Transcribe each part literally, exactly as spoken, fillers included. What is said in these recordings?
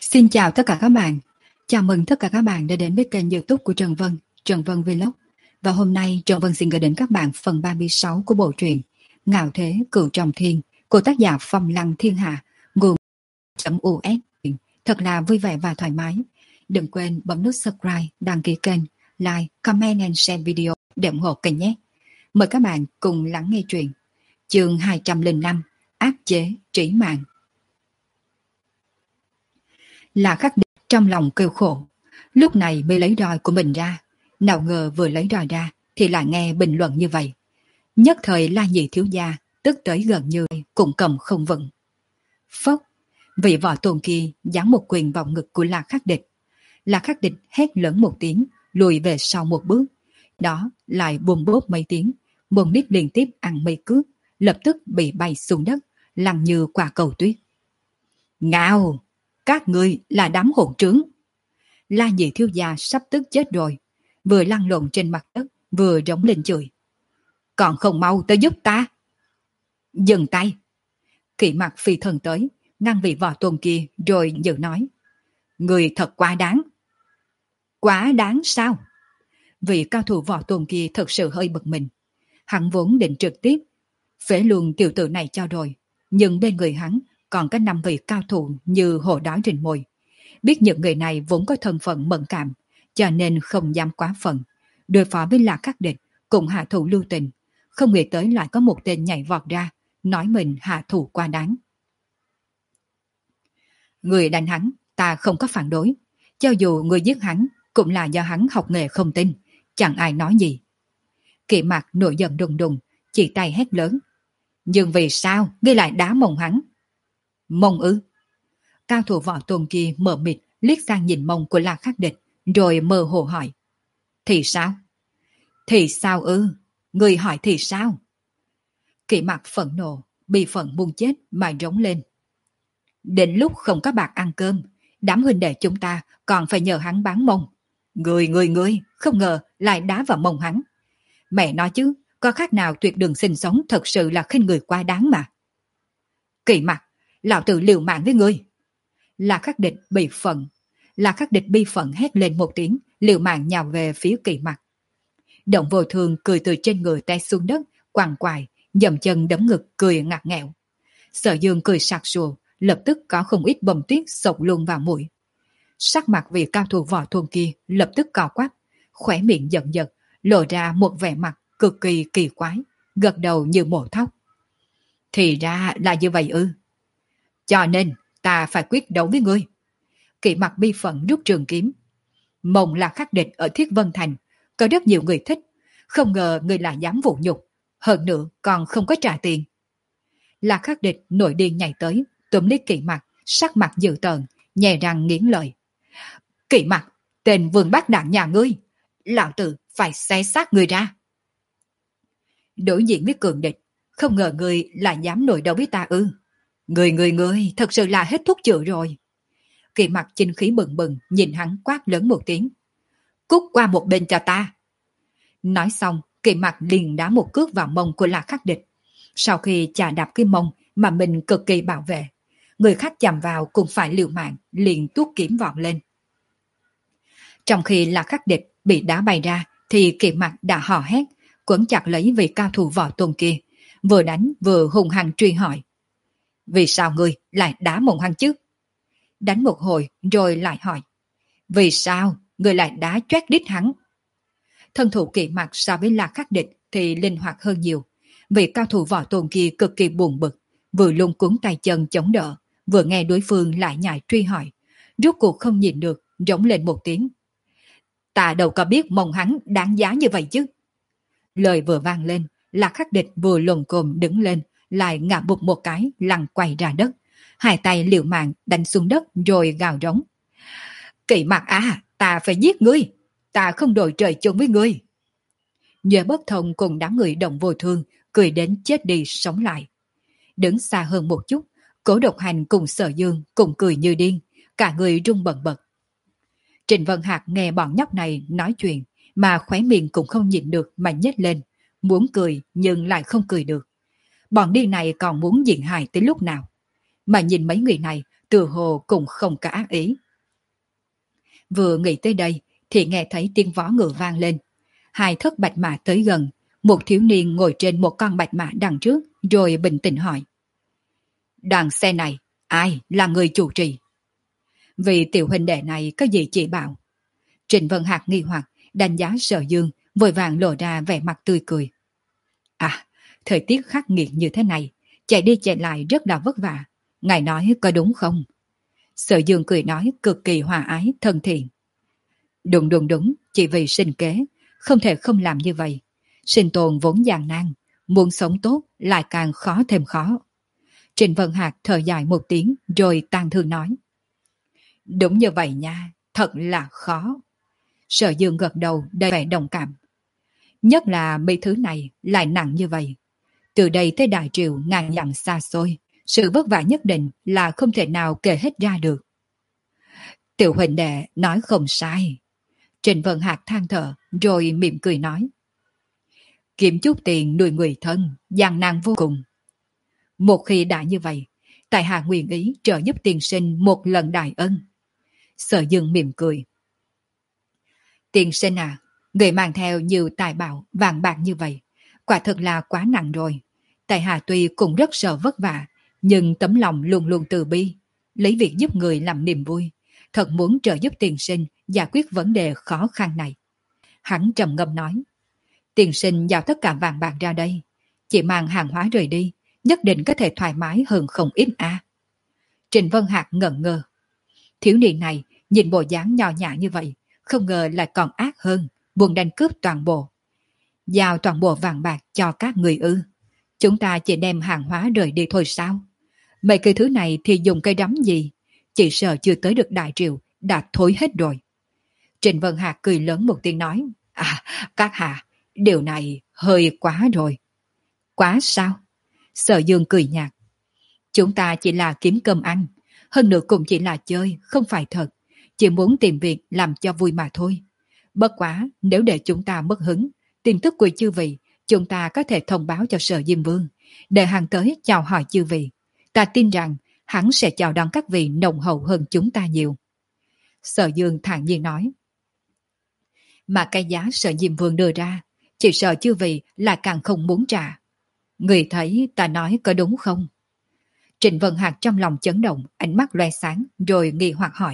Xin chào tất cả các bạn. Chào mừng tất cả các bạn đã đến với kênh YouTube của Trần Vân, Trần Vân Vlog. Và hôm nay Trần Vân xin gửi đến các bạn phần ba mươi sáu của bộ truyện Ngạo Thế Cửu Trọng Thiên của tác giả Phong Lăng Thiên Hạ, nguồn .us. Thật là vui vẻ và thoải mái. Đừng quên bấm nút subscribe, đăng ký kênh, like, comment and share video để ủng hộ kênh nhé. Mời các bạn cùng lắng nghe truyện. Chương hai trăm lẻ năm, áp chế trí mạng. Là Khắc Địch trong lòng kêu khổ, lúc này mới lấy roi của mình ra. Nào ngờ vừa lấy roi ra thì lại nghe bình luận như vậy. Nhất thời La Nhị thiếu gia tức tới gần như cũng cầm không vững. Phốc, vị võ tôn kia giáng một quyền vào ngực của La Khắc Địch. La Khắc Địch hét lớn một tiếng, lùi về sau một bước. Đó lại bùm bốp mấy tiếng, mồm nít liên tiếp ăn mấy cước, lập tức bị bay xuống đất, lăn như quả cầu tuyết. Ngao! Các ngươi là đám hỗn trướng. La Nhị thiếu gia sắp tức chết rồi, vừa lăn lộn trên mặt đất, vừa rống lên chửi. Còn không mau tới giúp ta. Dừng tay. Kỵ Mặc phi thần tới, ngăn vị võ tôn kia rồi dự nói. Người thật quá đáng. Quá đáng sao? Vị cao thủ võ tôn kia thật sự hơi bực mình. Hắn vốn định trực tiếp phế luôn tiểu tử này cho rồi, nhưng bên người hắn còn có năm vị cao thủ như hổ đói rình mồi. Biết những người này vốn có thân phận mẫn cảm, cho nên không dám quá phận. Đối phó với La Khắc Địch cùng hạ thủ lưu tình, không nghĩ tới lại có một tên nhảy vọt ra, nói mình hạ thủ quá đáng. Người đánh hắn, ta không có phản đối. Cho dù người giết hắn, cũng là do hắn học nghề không tin, chẳng ai nói gì. Kỵ Mặc nổi giận đùng đùng, chỉ tay hét lớn. Nhưng vì sao ngươi lại đá mông hắn? Mông ư? Cao thủ võ tôn kia mở mịt liếc sang nhìn mông của La Khắc Địch, rồi mơ hồ hỏi. Thì sao? Thì sao ư? Người hỏi thì sao? Kỵ Mặc phẫn nộ, bị phẫn muốn chết mà rống lên. Đến lúc không có bạc ăn cơm, đám huynh đệ chúng ta còn phải nhờ hắn bán mông. Người người người, không ngờ lại đá vào mông hắn. Mẹ nói chứ, có khác nào tuyệt đường sinh sống thật sự là khinh người quá đáng mà. Kỵ Mặc, lão tử liều mạng với ngươi. La Khắc Địch bị phẫn. La Khắc Địch bi phẫn hét lên một tiếng, liều mạng nhào về phía Kỵ Mặc. Động Vô Thường cười từ trên người té xuống đất, quằn quại, dậm chân đấm ngực cười ngặt nghẹo. Sở Dương cười sặc sụa, lập tức có không ít bầm tuyết sộc luôn vào mũi. Sắc mặt vị cao thủ võ thôn kia lập tức cò quắp, khóe miệng giận giật, lộ ra một vẻ mặt cực kỳ kỳ quái, gật đầu như mổ thóc. Thì ra là như vậy ư? Cho nên ta phải quyết đấu với ngươi. Kỵ Mặc bi phẫn rút trường kiếm. Mông là Khắc Địch ở Thiết Vân Thành, có rất nhiều người thích, không ngờ ngươi là dám vũ nhục, hơn nữa còn không có trả tiền. La Khắc Địch nổi điên nhảy tới, túm lấy Kỵ Mặc, sắc mặt dữ tợn, nhè răng nghiến lợi. Kỵ Mặc, tên vương bát đảng nhà ngươi, lão tử phải xé xác ngươi ra. Đối diện với cường địch, không ngờ ngươi lại dám nổi đấu với ta ư? Người người người thật sự là hết thuốc chữa rồi. Kỵ Mặc chinh khí bừng bừng nhìn hắn quát lớn một tiếng. Cút qua một bên cho ta. Nói xong, Kỵ Mặc liền đá một cước vào mông của La Khắc Địch. Sau khi chà đạp cái mông mà mình cực kỳ bảo vệ, người khác chạm vào cũng phải liều mạng, liền tuốt kiếm vọt lên. Trong khi La Khắc Địch bị đá bay ra thì Kỵ Mặc đã hò hét, quấn chặt lấy vị cao thủ võ tôn kia, vừa đánh vừa hung hăng truy hỏi. Vì sao ngươi lại đá mông hắn chứ? Đánh một hồi rồi lại hỏi. Vì sao ngươi lại đá choét đít hắn? Thân thủ Kỵ Mặc so với La Khắc Địch thì linh hoạt hơn nhiều. Vị cao thủ võ tôn kia cực kỳ buồn bực, vừa lung cuống tay chân chống đỡ, vừa nghe đối phương lại nhảy truy hỏi. Rốt cuộc không nhìn được, rống lên một tiếng. Ta đâu có biết mông hắn đáng giá như vậy chứ. Lời vừa vang lên, La Khắc Địch vừa lồm cồm đứng lên, lại ngã bụp một cái, lăn quay ra đất. Hai tay liều mạng đánh xuống đất rồi gào rống. Kỵ Mặc à, ta phải giết ngươi, ta không đội trời chung với ngươi. Nhuệ Bất Thông cùng đám người Động Vô Thương cười đến chết đi sống lại. Đứng xa hơn một chút, Cố Độc Hành cùng Sở Dương cùng cười như điên, cả người run bần bật. Trịnh Vân Hạc nghe bọn nhóc này nói chuyện mà khóe miệng cũng không nhịn được mà nhếch lên, muốn cười nhưng lại không cười được. Bọn điên này còn muốn diện hài tới lúc nào? Mà nhìn mấy người này từ hồ cũng không có ác ý. Vừa nghĩ tới đây thì nghe thấy tiếng vó ngựa vang lên. Hai thất bạch mã tới gần, một thiếu niên ngồi trên một con bạch mã đằng trước rồi bình tĩnh hỏi. Đoàn xe này, ai là người chủ trì? Vì tiểu huynh đệ này có gì chỉ bảo? Trịnh Vân Hạc nghi hoặc đánh giá Sở Dương, vội vàng lộ ra vẻ mặt tươi cười. À, thời tiết khắc nghiệt như thế này, chạy đi chạy lại rất là vất vả. Ngài nói có đúng không? Sở Dương cười nói cực kỳ hòa ái, thân thiện. Đúng đúng đúng, chỉ vì sinh kế, không thể không làm như vậy. Sinh tồn vốn gian nan, muốn sống tốt lại càng khó thêm khó. Trịnh Vân Hạc thở dài một tiếng rồi tàn thương nói. Đúng như vậy nha, thật là khó. Sở Dương gật đầu đầy vẻ đồng cảm. Nhất là mấy thứ này lại nặng như vậy. Từ đây tới Đại Triều ngàn dặm xa xôi, sự vất vả nhất định là không thể nào kể hết ra được. Tiểu huynh đệ nói không sai. Trịnh Vân Hạc than thở rồi mỉm cười nói. Kiếm chút tiền nuôi người thân, gian nan vô cùng. Một khi đã như vậy, tại hạ nguyện ý trợ giúp tiền sinh một lần đại ân. Sở Dương mỉm cười. Tiền sinh à, người mang theo nhiều tài bảo vàng bạc như vậy, quả thật là quá nặng rồi. Tại hạ tuy cũng rất sợ vất vả, nhưng tấm lòng luôn luôn từ bi, lấy việc giúp người làm niềm vui. Thật muốn trợ giúp tiền sinh giải quyết vấn đề khó khăn này. Hắn trầm ngâm nói. Tiền sinh giao tất cả vàng bạc ra đây, chỉ mang hàng hóa rời đi, nhất định có thể thoải mái hơn không ít a. À. Trịnh Vân Hạc ngẩn ngơ. Thiếu niên này nhìn bộ dáng nhỏ nhã như vậy, không ngờ lại còn ác hơn, buồn đánh cướp toàn bộ. Giao toàn bộ vàng bạc cho các người ư? Chúng ta chỉ đem hàng hóa rời đi thôi sao? Mấy cái thứ này thì dùng cây đắm gì? Chỉ sợ chưa tới được Đại Triều đã thối hết rồi. Trịnh Vân Hạc cười lớn một tiếng nói. À, các hạ, điều này hơi quá rồi. Quá sao? Sở Dương cười nhạt. Chúng ta chỉ là kiếm cơm ăn, hơn nữa cũng chỉ là chơi, không phải thật. Chỉ muốn tìm việc làm cho vui mà thôi. Bất quá, nếu để chúng ta mất hứng, tin tức của chư vị, chúng ta có thể thông báo cho Sở Diêm Vương, để hắn tới chào hỏi chư vị. Ta tin rằng hắn sẽ chào đón các vị nồng hậu hơn chúng ta nhiều. Sở Dương thản nhiên nói. Mà cái giá Sở Diêm Vương đưa ra, chỉ sợ chư vị là càng không muốn trả. Người thấy ta nói có đúng không? Trịnh Vân Hạc trong lòng chấn động, ánh mắt loe sáng, rồi nghi hoặc hỏi.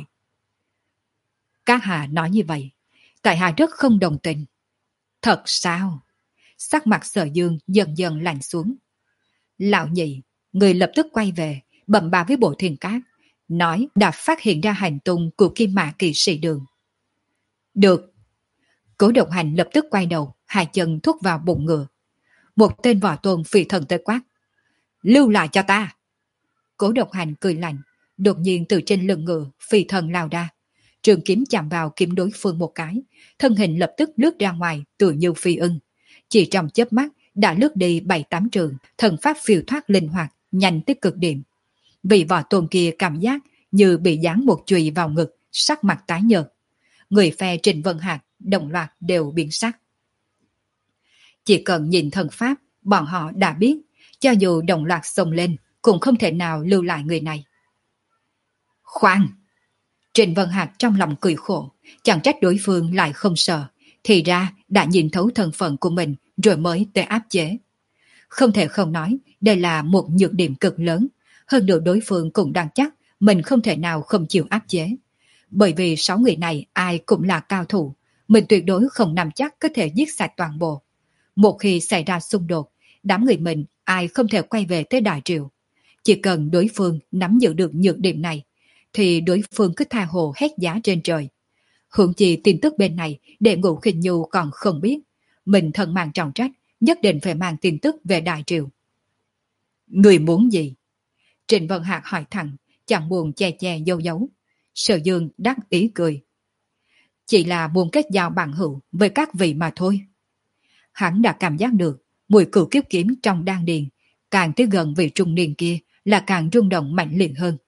Các hạ nói như vậy, tại hạ rất không đồng tình. Thật sao? Sắc mặt Sở Dương dần dần lạnh xuống. Lão nhị, người lập tức quay về, bẩm báo với Bộ Thiên Cát, nói đã phát hiện ra hành tung của Kim Mã Kỵ Sĩ Đường. Được. Cố Độc Hành lập tức quay đầu, hai chân thúc vào bụng ngựa. Một tên võ tôn phi thần tới quát. Lưu lại cho ta! Cố Độc Hành cười lạnh, đột nhiên từ trên lưng ngựa phi thần lao ra. Trường kiếm chạm vào kiếm đối phương một cái, thân hình lập tức lướt ra ngoài tựa như phi ưng. Chỉ trong chớp mắt đã lướt đi bảy tám trường, thần pháp phiêu thoát linh hoạt, nhanh tới cực điểm. Vị võ tôn kia cảm giác như bị giáng một chùy vào ngực, sắc mặt tái nhợt. Người phe Trịnh Vân Hạc đồng loạt đều biến sắc. Chỉ cần nhìn thần pháp, bọn họ đã biết, cho dù đồng loạt xông lên, cũng không thể nào lưu lại người này. Khoan! Trịnh Vân Hạc trong lòng cười khổ, chẳng trách đối phương lại không sợ, thì ra đã nhìn thấu thân phận của mình rồi mới tới áp chế. Không thể không nói, đây là một nhược điểm cực lớn, hơn nữa đối phương cũng đang chắc mình không thể nào không chịu áp chế. Bởi vì sáu người này ai cũng là cao thủ, mình tuyệt đối không nắm chắc có thể giết sạch toàn bộ. Một khi xảy ra xung đột, đám người mình ai không thể quay về tới Đại Triều. Chỉ cần đối phương nắm giữ được nhược điểm này, thì đối phương cứ tha hồ hét giá trên trời. Hưởng chi tin tức bên này để Ngũ Khinh Nhu còn không biết, mình thân mang trọng trách, nhất định phải mang tin tức về Đại Triều. Người muốn gì? Trịnh Vân Hạc hỏi thẳng, chẳng buồn che che giấu giấu. Sở Dương đắc ý cười. Chỉ là muốn kết giao bằng hữu với các vị mà thôi. Hắn đã cảm giác được mùi cửu kiếp kiếm trong đan điền, càng tới gần vị trung niên kia là càng rung động mạnh liệt hơn.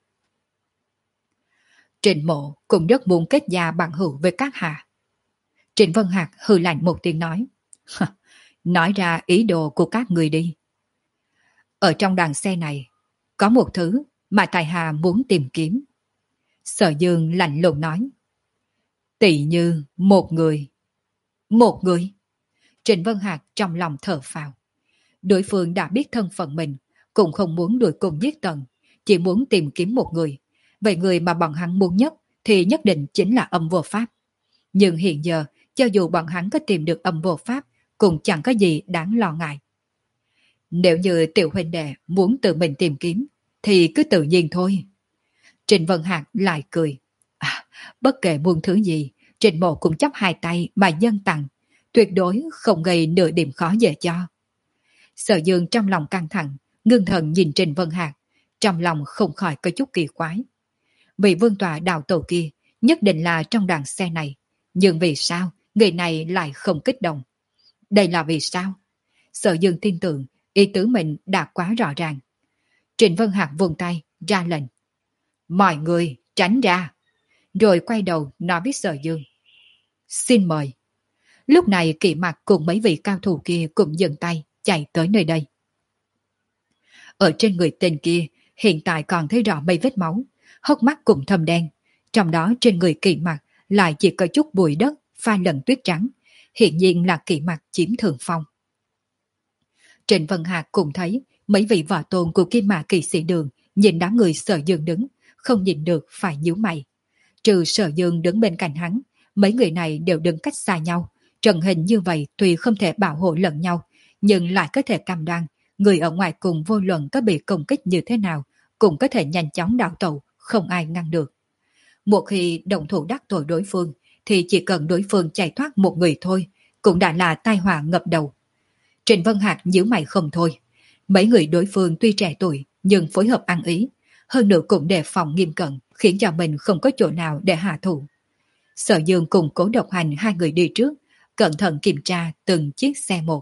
Trịnh Mộ cũng rất muốn kết giao bằng hữu với các hạ. Trịnh Vân Hạc hừ lạnh một tiếng nói. Nói ra ý đồ của các người đi. Ở trong đoàn xe này, có một thứ mà tại hạ muốn tìm kiếm. Sở Dương lạnh lùng nói. Tỷ như một người. Một người? Trịnh Vân Hạc trong lòng thở phào. Đối phương đã biết thân phận mình, cũng không muốn đuổi cùng giết tận, chỉ muốn tìm kiếm một người. Vậy người mà bọn hắn muốn nhất thì nhất định chính là âm vô pháp. Nhưng hiện giờ, cho dù bọn hắn có tìm được âm vô pháp, cũng chẳng có gì đáng lo ngại. Nếu như tiểu huynh đệ muốn tự mình tìm kiếm, thì cứ tự nhiên thôi. Trịnh Vân Hạc lại cười. À, bất kể muôn thứ gì, Trịnh Mộ cũng chấp hai tay mà dâng tặng, tuyệt đối không gây nửa điểm khó dễ cho. Sở Dương trong lòng căng thẳng, ngưng thần nhìn Trịnh Vân Hạc, trong lòng không khỏi có chút kỳ quái. Vị vương tọa đạo tổ kia nhất định là trong đoàn xe này, nhưng vì sao người này lại không kích động? Đây là vì sao? Sở Dương tin tưởng ý tứ mình đã quá rõ ràng. Trịnh Vân Hạc vung tay ra lệnh. Mọi người tránh ra. Rồi quay đầu nói với Sở Dương. Xin mời. Lúc này Kỵ Mặc cùng mấy vị cao thủ kia cũng dừng tay chạy tới nơi đây. Ở trên người tên kia hiện tại còn thấy rõ mấy vết máu, hốc mắt cũng thâm đen. Trong đó trên người Kỵ Mặc lại chỉ có chút bụi đất pha lẫn tuyết trắng. Hiện nhiên là Kỵ Mặc chiếm thượng phong. Trịnh Vân Hạc cũng thấy mấy vị võ tôn của Kim Mã Kỵ Sĩ Đường nhìn đám người Sở Dương đứng, không nhìn được phải nhíu mày. Trừ Sở Dương đứng bên cạnh hắn, mấy người này đều đứng cách xa nhau. Trận hình như vậy tuy không thể bảo hộ lẫn nhau, nhưng lại có thể cam đoan người ở ngoài cùng vô luận có bị công kích như thế nào cũng có thể nhanh chóng đảo tẩu, không ai ngăn được. Một khi động thủ đắc tội đối phương thì chỉ cần đối phương chạy thoát một người thôi cũng đã là tai họa ngập đầu. Trịnh Vân Hạc nhíu mày không thôi. Mấy người đối phương tuy trẻ tuổi nhưng phối hợp ăn ý, hơn nữa cũng đề phòng nghiêm cẩn, khiến cho mình không có chỗ nào để hạ thủ. Sở Dương cùng Cố Độc Hành hai người đi trước, cẩn thận kiểm tra từng chiếc xe một.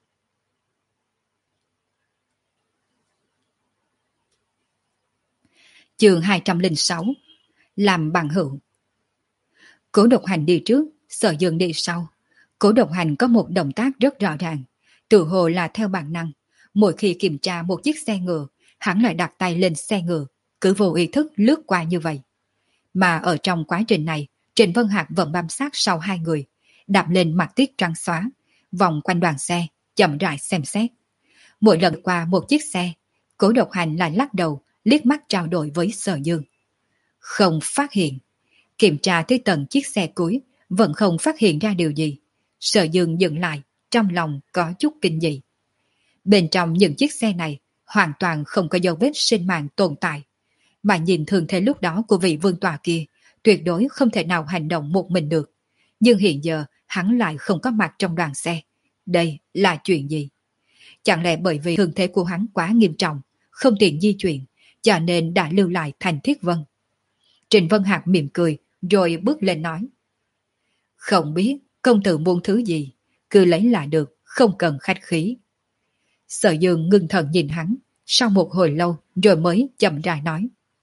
Chương hai trăm lẻ sáu. Làm bằng hữu. Cố Độc Hành đi trước, Sở Dương đi sau. Cố Độc Hành có một động tác rất rõ ràng, tự hồ là theo bản năng. Mỗi khi kiểm tra một chiếc xe ngựa, hắn lại đặt tay lên xe ngựa, cứ vô ý thức lướt qua như vậy. Mà ở trong quá trình này, Trịnh Vân Hạc vẫn bám sát sau hai người, đạp lên mặt tuyết trắng xóa, vòng quanh đoàn xe, chậm rãi xem xét. Mỗi lần qua một chiếc xe, Cố Độc Hành lại lắc đầu, liếc mắt trao đổi với Sở Dương. Không phát hiện. Kiểm tra tới tận chiếc xe cuối, vẫn không phát hiện ra điều gì. Sở Dương dừng lại, trong lòng có chút kinh dị. Bên trong những chiếc xe này, hoàn toàn không có dấu vết sinh mạng tồn tại. Mà nhìn thường thế lúc đó của vị vương tọa kia, tuyệt đối không thể nào hành động một mình được. Nhưng hiện giờ, hắn lại không có mặt trong đoàn xe. Đây là chuyện gì? Chẳng lẽ bởi vì thương thế của hắn quá nghiêm trọng, không tiện di chuyển, cho nên đã lưu lại thành Thiết Vân? Trịnh Vân Hạc mỉm cười, rồi bước lên nói. Không biết công tử muốn thứ gì, cứ lấy là được, không cần khách khí. Sở Dương ngưng thần nhìn hắn, sau một hồi lâu rồi mới chậm rãi nói.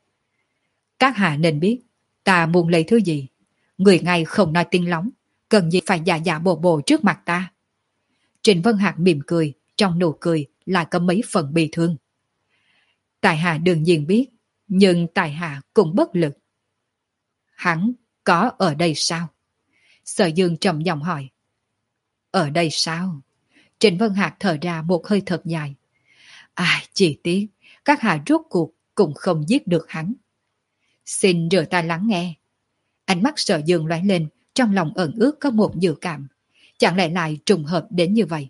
Các hạ nên biết, ta muốn lấy thứ gì. Người ngay không nói tiếng lóng, cần gì phải giả giả bộ bộ trước mặt ta. Trịnh Vân Hạc mỉm cười, trong nụ cười lại có mấy phần bi thương. Tại hạ đương nhiên biết, nhưng tại hạ cũng bất lực. Hắn có ở đây sao? Sở Dương trầm giọng hỏi. Ở đây sao? Trịnh Vân Hạc thở ra một hơi thật dài. Ai chỉ tiếc, các hạ rốt cuộc cũng không giết được hắn. Xin rửa ta lắng nghe. Ánh mắt Sở Dương lóe lên, trong lòng ẩn ước có một dự cảm. Chẳng lẽ lại trùng hợp đến như vậy?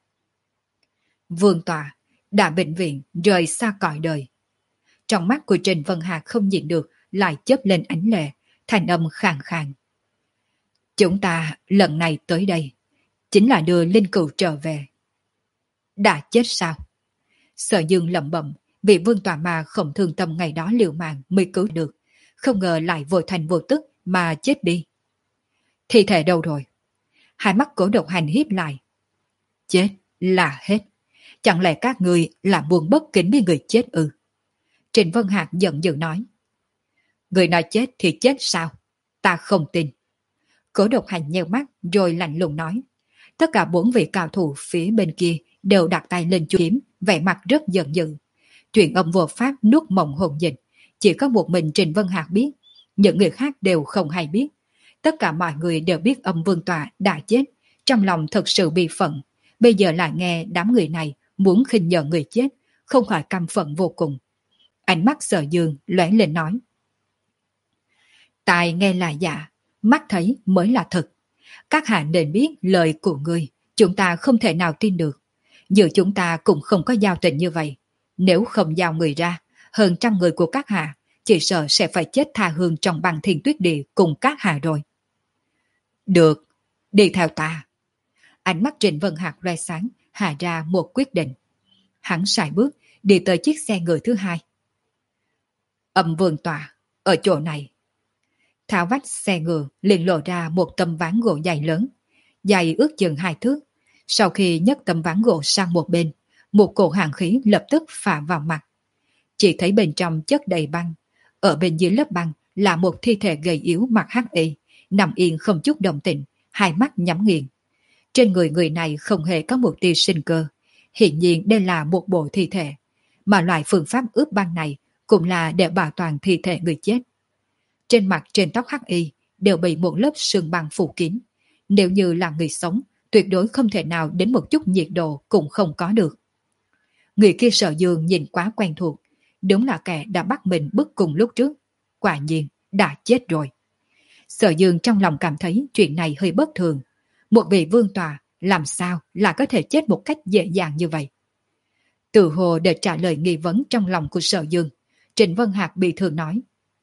Vương tọa đã bệnh viện rời xa cõi đời. Trong mắt của Trịnh Vân Hạc không nhịn được, lại chớp lên ánh lệ, thành âm khàn khàn. Chúng ta lần này tới đây chính là đưa linh cữu trở về. Đã chết sao? Sở Dương lẩm bẩm, vì vương tọa mà không thương tâm ngày đó liều mạng mới cứu được, không ngờ lại vội thành vô tức mà chết đi. Thi thể đâu rồi? Hai mắt Cố Độc Hành híp lại. Chết là hết. Chẳng lẽ các người là buồn bất kính với người chết ư? Trịnh Vân Hạc giận dữ nói. Người nói chết thì chết sao? Ta không tin. Cố Độc Hành nheo mắt rồi lạnh lùng nói. Tất cả bốn vị cao thủ phía bên kia đều đặt tay lên chuôi kiếm, vẻ mặt rất giận dữ. chuyện âm vô pháp nuốt mộng hồn dịch, chỉ có một mình Trình Vân Hạc biết, những người khác đều không hay biết. Tất cả mọi người đều biết âm vương tọa đã chết, trong lòng thật sự bị phận. Bây giờ lại nghe đám người này muốn khinh nhờ người chết, không khỏi căm phận vô cùng. Ánh mắt Sở Dương lóe lên nói: Tai nghe là giả, mắt thấy mới là thật. Các hạ nên biết lời của ngươi, chúng ta không thể nào tin được. Giữa chúng ta cũng không có giao tình như vậy. Nếu không giao người ra, hơn trăm người của các hạ chỉ sợ sẽ phải chết tha hương trong băng thiên tuyết địa cùng các hạ rồi. Được, đi theo ta. Ánh mắt Trịnh Vân Hạc loe sáng, hạ ra một quyết định. Hắn sải bước đi tới chiếc xe ngựa thứ hai. Âm vương tọa ở chỗ này. Tháo vách xe ngựa liền lộ ra một tấm ván gỗ dày lớn, dài ước chừng hai thước. Sau khi nhấc tấm ván gỗ sang một bên, một cổ hàn khí lập tức phả vào mặt. Chỉ thấy bên trong chất đầy băng, ở bên dưới lớp băng là một thi thể gầy yếu mặc hắc y, nằm yên không chút động tĩnh, hai mắt nhắm nghiền. Trên người người này không hề có một tia sinh cơ, hiển nhiên đây là một bộ thi thể, mà loại phương pháp ướp băng này cũng là để bảo toàn thi thể người chết. Trên mặt trên tóc hắc y đều bị một lớp sương băng phủ kín. Nếu như là người sống, tuyệt đối không thể nào đến một chút nhiệt độ cũng không có được. Người kia Sở Dương nhìn quá quen thuộc, đúng là kẻ đã bắt mình bức cùng lúc trước. Quả nhiên, đã chết rồi. Sở Dương trong lòng cảm thấy chuyện này hơi bất thường. Một vị vương tòa làm sao là có thể chết một cách dễ dàng như vậy? Tự hồ để trả lời nghi vấn trong lòng của Sở Dương, Trịnh Vân Hạc bị thương nói: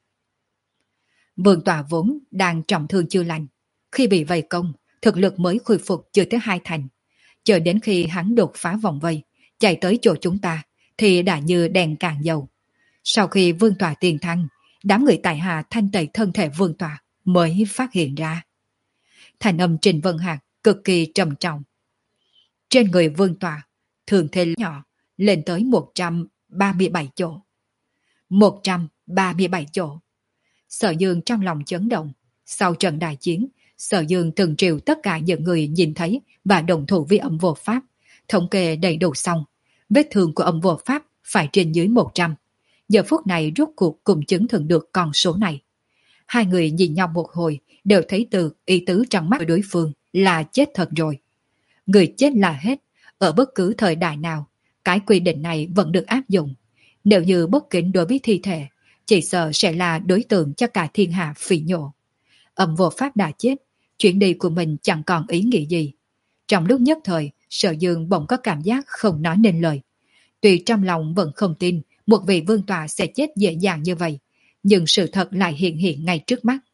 Vương tòa vốn đang trọng thương chưa lành, khi bị vây công, thực lực mới khôi phục chưa tới hai thành. Chờ đến khi hắn đột phá vòng vây, chạy tới chỗ chúng ta, thì đã như đèn cạn dầu. Sau khi vương tòa tiền thăng, đám người tại hạ thanh tẩy thân thể vương tòa mới phát hiện ra. Thành âm Trình Vân Hạc cực kỳ trầm trọng. Trên người vương tòa, thường thế nhỏ, lên tới một trăm ba mươi bảy chỗ. một trăm ba mươi bảy chỗ. Sở Dương trong lòng chấn động. Sau trận đại chiến, Sở Dương từng triệu tất cả những người nhìn thấy và đồng thủ với âm vô pháp. Thống kê đầy đủ xong, vết thương của âm vô pháp phải trên dưới một trăm. Giờ phút này rốt cuộc cùng chứng thực được con số này. Hai người nhìn nhau một hồi, đều thấy từ ý tứ trong mắt của đối phương là chết thật rồi. Người chết là hết, ở bất cứ thời đại nào, cái quy định này vẫn được áp dụng. Nếu như bất kính đối với thi thể, chỉ sợ sẽ là đối tượng cho cả thiên hạ phỉ nhổ. Âm vô pháp đã chết, chuyện đi của mình chẳng còn ý nghĩa gì. Trong lúc nhất thời, Sở Dương bỗng có cảm giác không nói nên lời. Tuy trong lòng vẫn không tin một vị vương tọa sẽ chết dễ dàng như vậy, nhưng sự thật lại hiện hiện ngay trước mắt.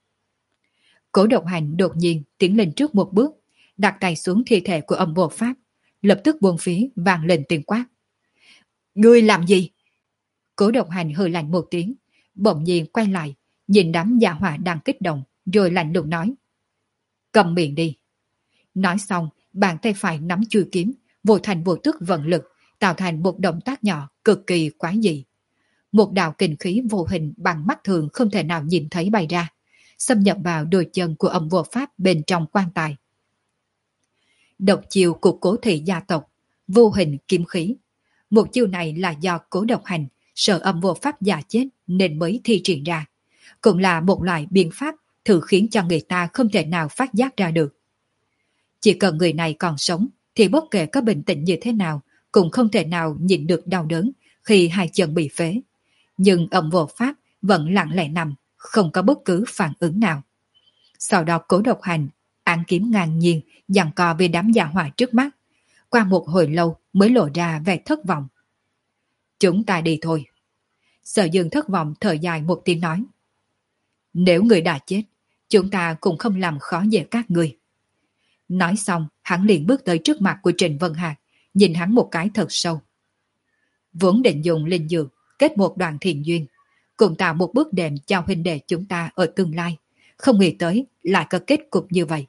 Cố Độc Hành đột nhiên tiến lên trước một bước, đặt tay xuống thi thể của âm vô pháp, lập tức buông phía vang lên tiếng quát: Ngươi làm gì? Cố Độc Hành hừ lạnh một tiếng, bỗng nhiên quay lại, nhìn đám gia hỏa đang kích động, rồi lạnh lùng nói: Cầm miệng đi. Nói xong, bàn tay phải nắm chuôi kiếm, vô thành vô tức vận lực, tạo thành một động tác nhỏ cực kỳ quái dị. Một đạo kình khí vô hình bằng mắt thường không thể nào nhìn thấy bay ra, xâm nhập vào đôi chân của âm vô pháp bên trong quan tài. Độc chiêu của Cố thị gia tộc, vô hình kiếm khí. Một chiêu này là do Cố Độc Hành sợ âm vô pháp già chết nên mới thi triển ra, cũng là một loại biện pháp thử khiến cho người ta không thể nào phát giác ra được. Chỉ cần người này còn sống thì bất kể có bình tĩnh như thế nào cũng không thể nào nhịn được đau đớn khi hai chân bị phế. Nhưng âm vô pháp vẫn lặng lẽ nằm, không có bất cứ phản ứng nào. Sau đó Cố Độc Hành án kiếm ngang nhiên giằng co với đám gia hỏa trước mắt, qua một hồi lâu mới lộ ra vẻ thất vọng. Chúng ta đi thôi. Sở Dương thất vọng thở dài một tiếng nói: Nếu người đã chết, chúng ta cũng không làm khó dễ các người. Nói xong, hắn liền bước tới trước mặt của Trịnh Vân Hạc, nhìn hắn một cái thật sâu. Vốn định dùng linh dược kết một đoạn thiện duyên, cùng tạo một bước đệm cho huynh đệ chúng ta ở tương lai, không nghĩ tới lại có kết cục như vậy.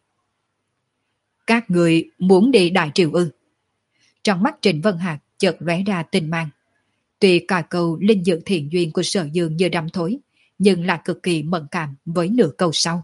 Các người muốn đi Đại Triều ư? Trong mắt Trịnh Vân Hạc chợt lóe ra tinh mang. Tuy cả câu linh dược thiện duyên của Sở Dương như đâm thối, nhưng là cực kỳ mẫn cảm với nửa câu sau.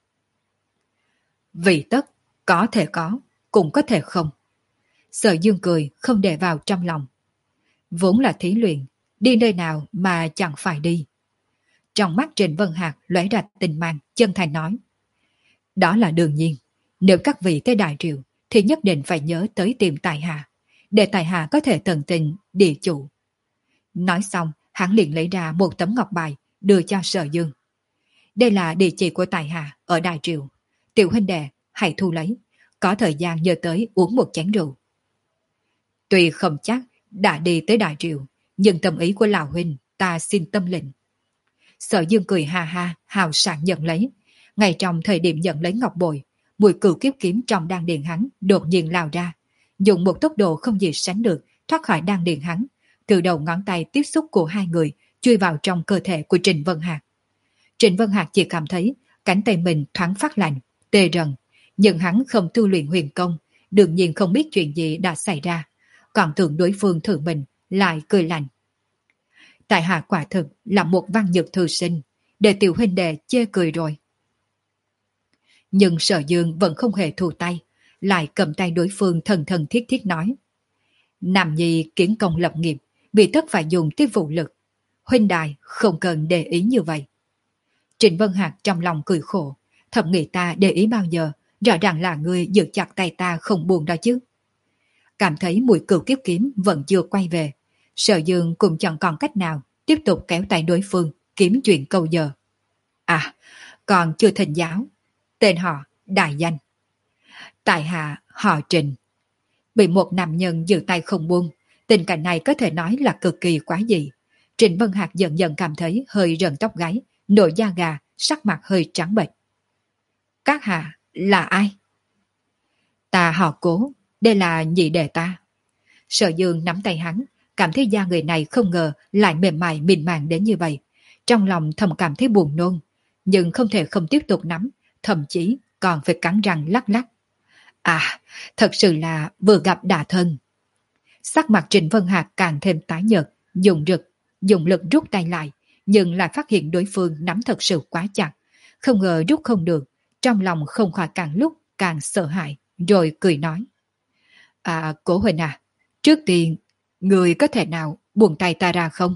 Vì tất, có thể có, cũng có thể không. Sở Dương cười không để vào trong lòng. Vốn là thí luyện, Đi nơi nào mà chẳng phải đi. Trong mắt Trịnh Vân Hạc lóe ra tình mang, chân thành nói. Đó là đương nhiên. Nếu các vị tới Đại Triệu, thì nhất định phải nhớ tới tìm Tài Hạ, để Tài Hạ có thể tận tình địa chủ. Nói xong, hắn liền lấy ra một tấm ngọc bài, đưa cho Sở Dương. Đây là địa chỉ của Tài Hạ ở Đại Triệu. Tiểu huynh đệ, hãy thu lấy. Có thời gian nhớ tới uống một chén rượu. Tuy không chắc đã đi tới Đại Triệu, nhưng tâm ý của lão huynh ta xin tâm lệnh. Sở Dương cười ha ha, hào sảng nhận lấy. Ngay trong thời điểm nhận lấy ngọc bội, mùi cửu kiếp kiếm trong đan điền hắn đột nhiên lao ra, dùng một tốc độ không gì sánh được thoát khỏi đan điền hắn, từ đầu ngón tay tiếp xúc của hai người chui vào trong cơ thể của Trịnh Vân Hạc. Trịnh Vân Hạc chỉ cảm thấy cánh tay mình thoáng phát lạnh, tê rần, nhưng hắn không tu luyện huyền công, đương nhiên không biết chuyện gì đã xảy ra, còn tưởng đối phương thử mình lại cười lạnh. Tại hạ quả thực là một văn nhược thư sinh, để tiểu huynh đệ chê cười rồi. Nhưng Sở Dương vẫn không hề thu tay, lại cầm tay đối phương thần thần thiết thiết nói. Nam nhi kiến công lập nghiệp, bị tất phải dùng tới vũ lực. Huynh đài không cần để ý như vậy. Trịnh Vân Hạc trong lòng cười khổ, thầm nghĩ ta để ý bao giờ, rõ ràng là người giữ chặt tay ta không buông đó chứ. Cảm thấy mùi cửu kiếp kiếm vẫn chưa quay về, Sở Dương cũng chẳng còn cách nào, tiếp tục kéo tay đối phương, kiếm chuyện câu giờ. À, còn chưa thỉnh giáo, tên họ đại danh. Tại hạ họ Trịnh. Bị một nam nhân giữ tay không buông, tình cảnh này có thể nói là cực kỳ quá dị. Trịnh Vân Hạc dần dần cảm thấy hơi rợn tóc gáy, nổi da gà, sắc mặt hơi trắng bệch. Các hạ là ai? Ta họ Cố, đây là nhị đệ ta. Sở Dương nắm tay hắn, cảm thấy da người này không ngờ lại mềm mại mịn màng đến như vậy. Trong lòng thầm cảm thấy buồn nôn, nhưng không thể không tiếp tục nắm, thậm chí còn phải cắn răng lắc lắc. À, thật sự là vừa gặp đã thân. Sắc mặt Trịnh Vân Hạc càng thêm tái nhợt, dùng rực, dùng lực rút tay lại, nhưng lại phát hiện đối phương nắm thật sự quá chặt, không ngờ rút không được, trong lòng không khỏi càng lúc càng sợ hãi, rồi cười nói. À, Cố huynh à, trước tiên, người có thể nào buông tay ta ra không?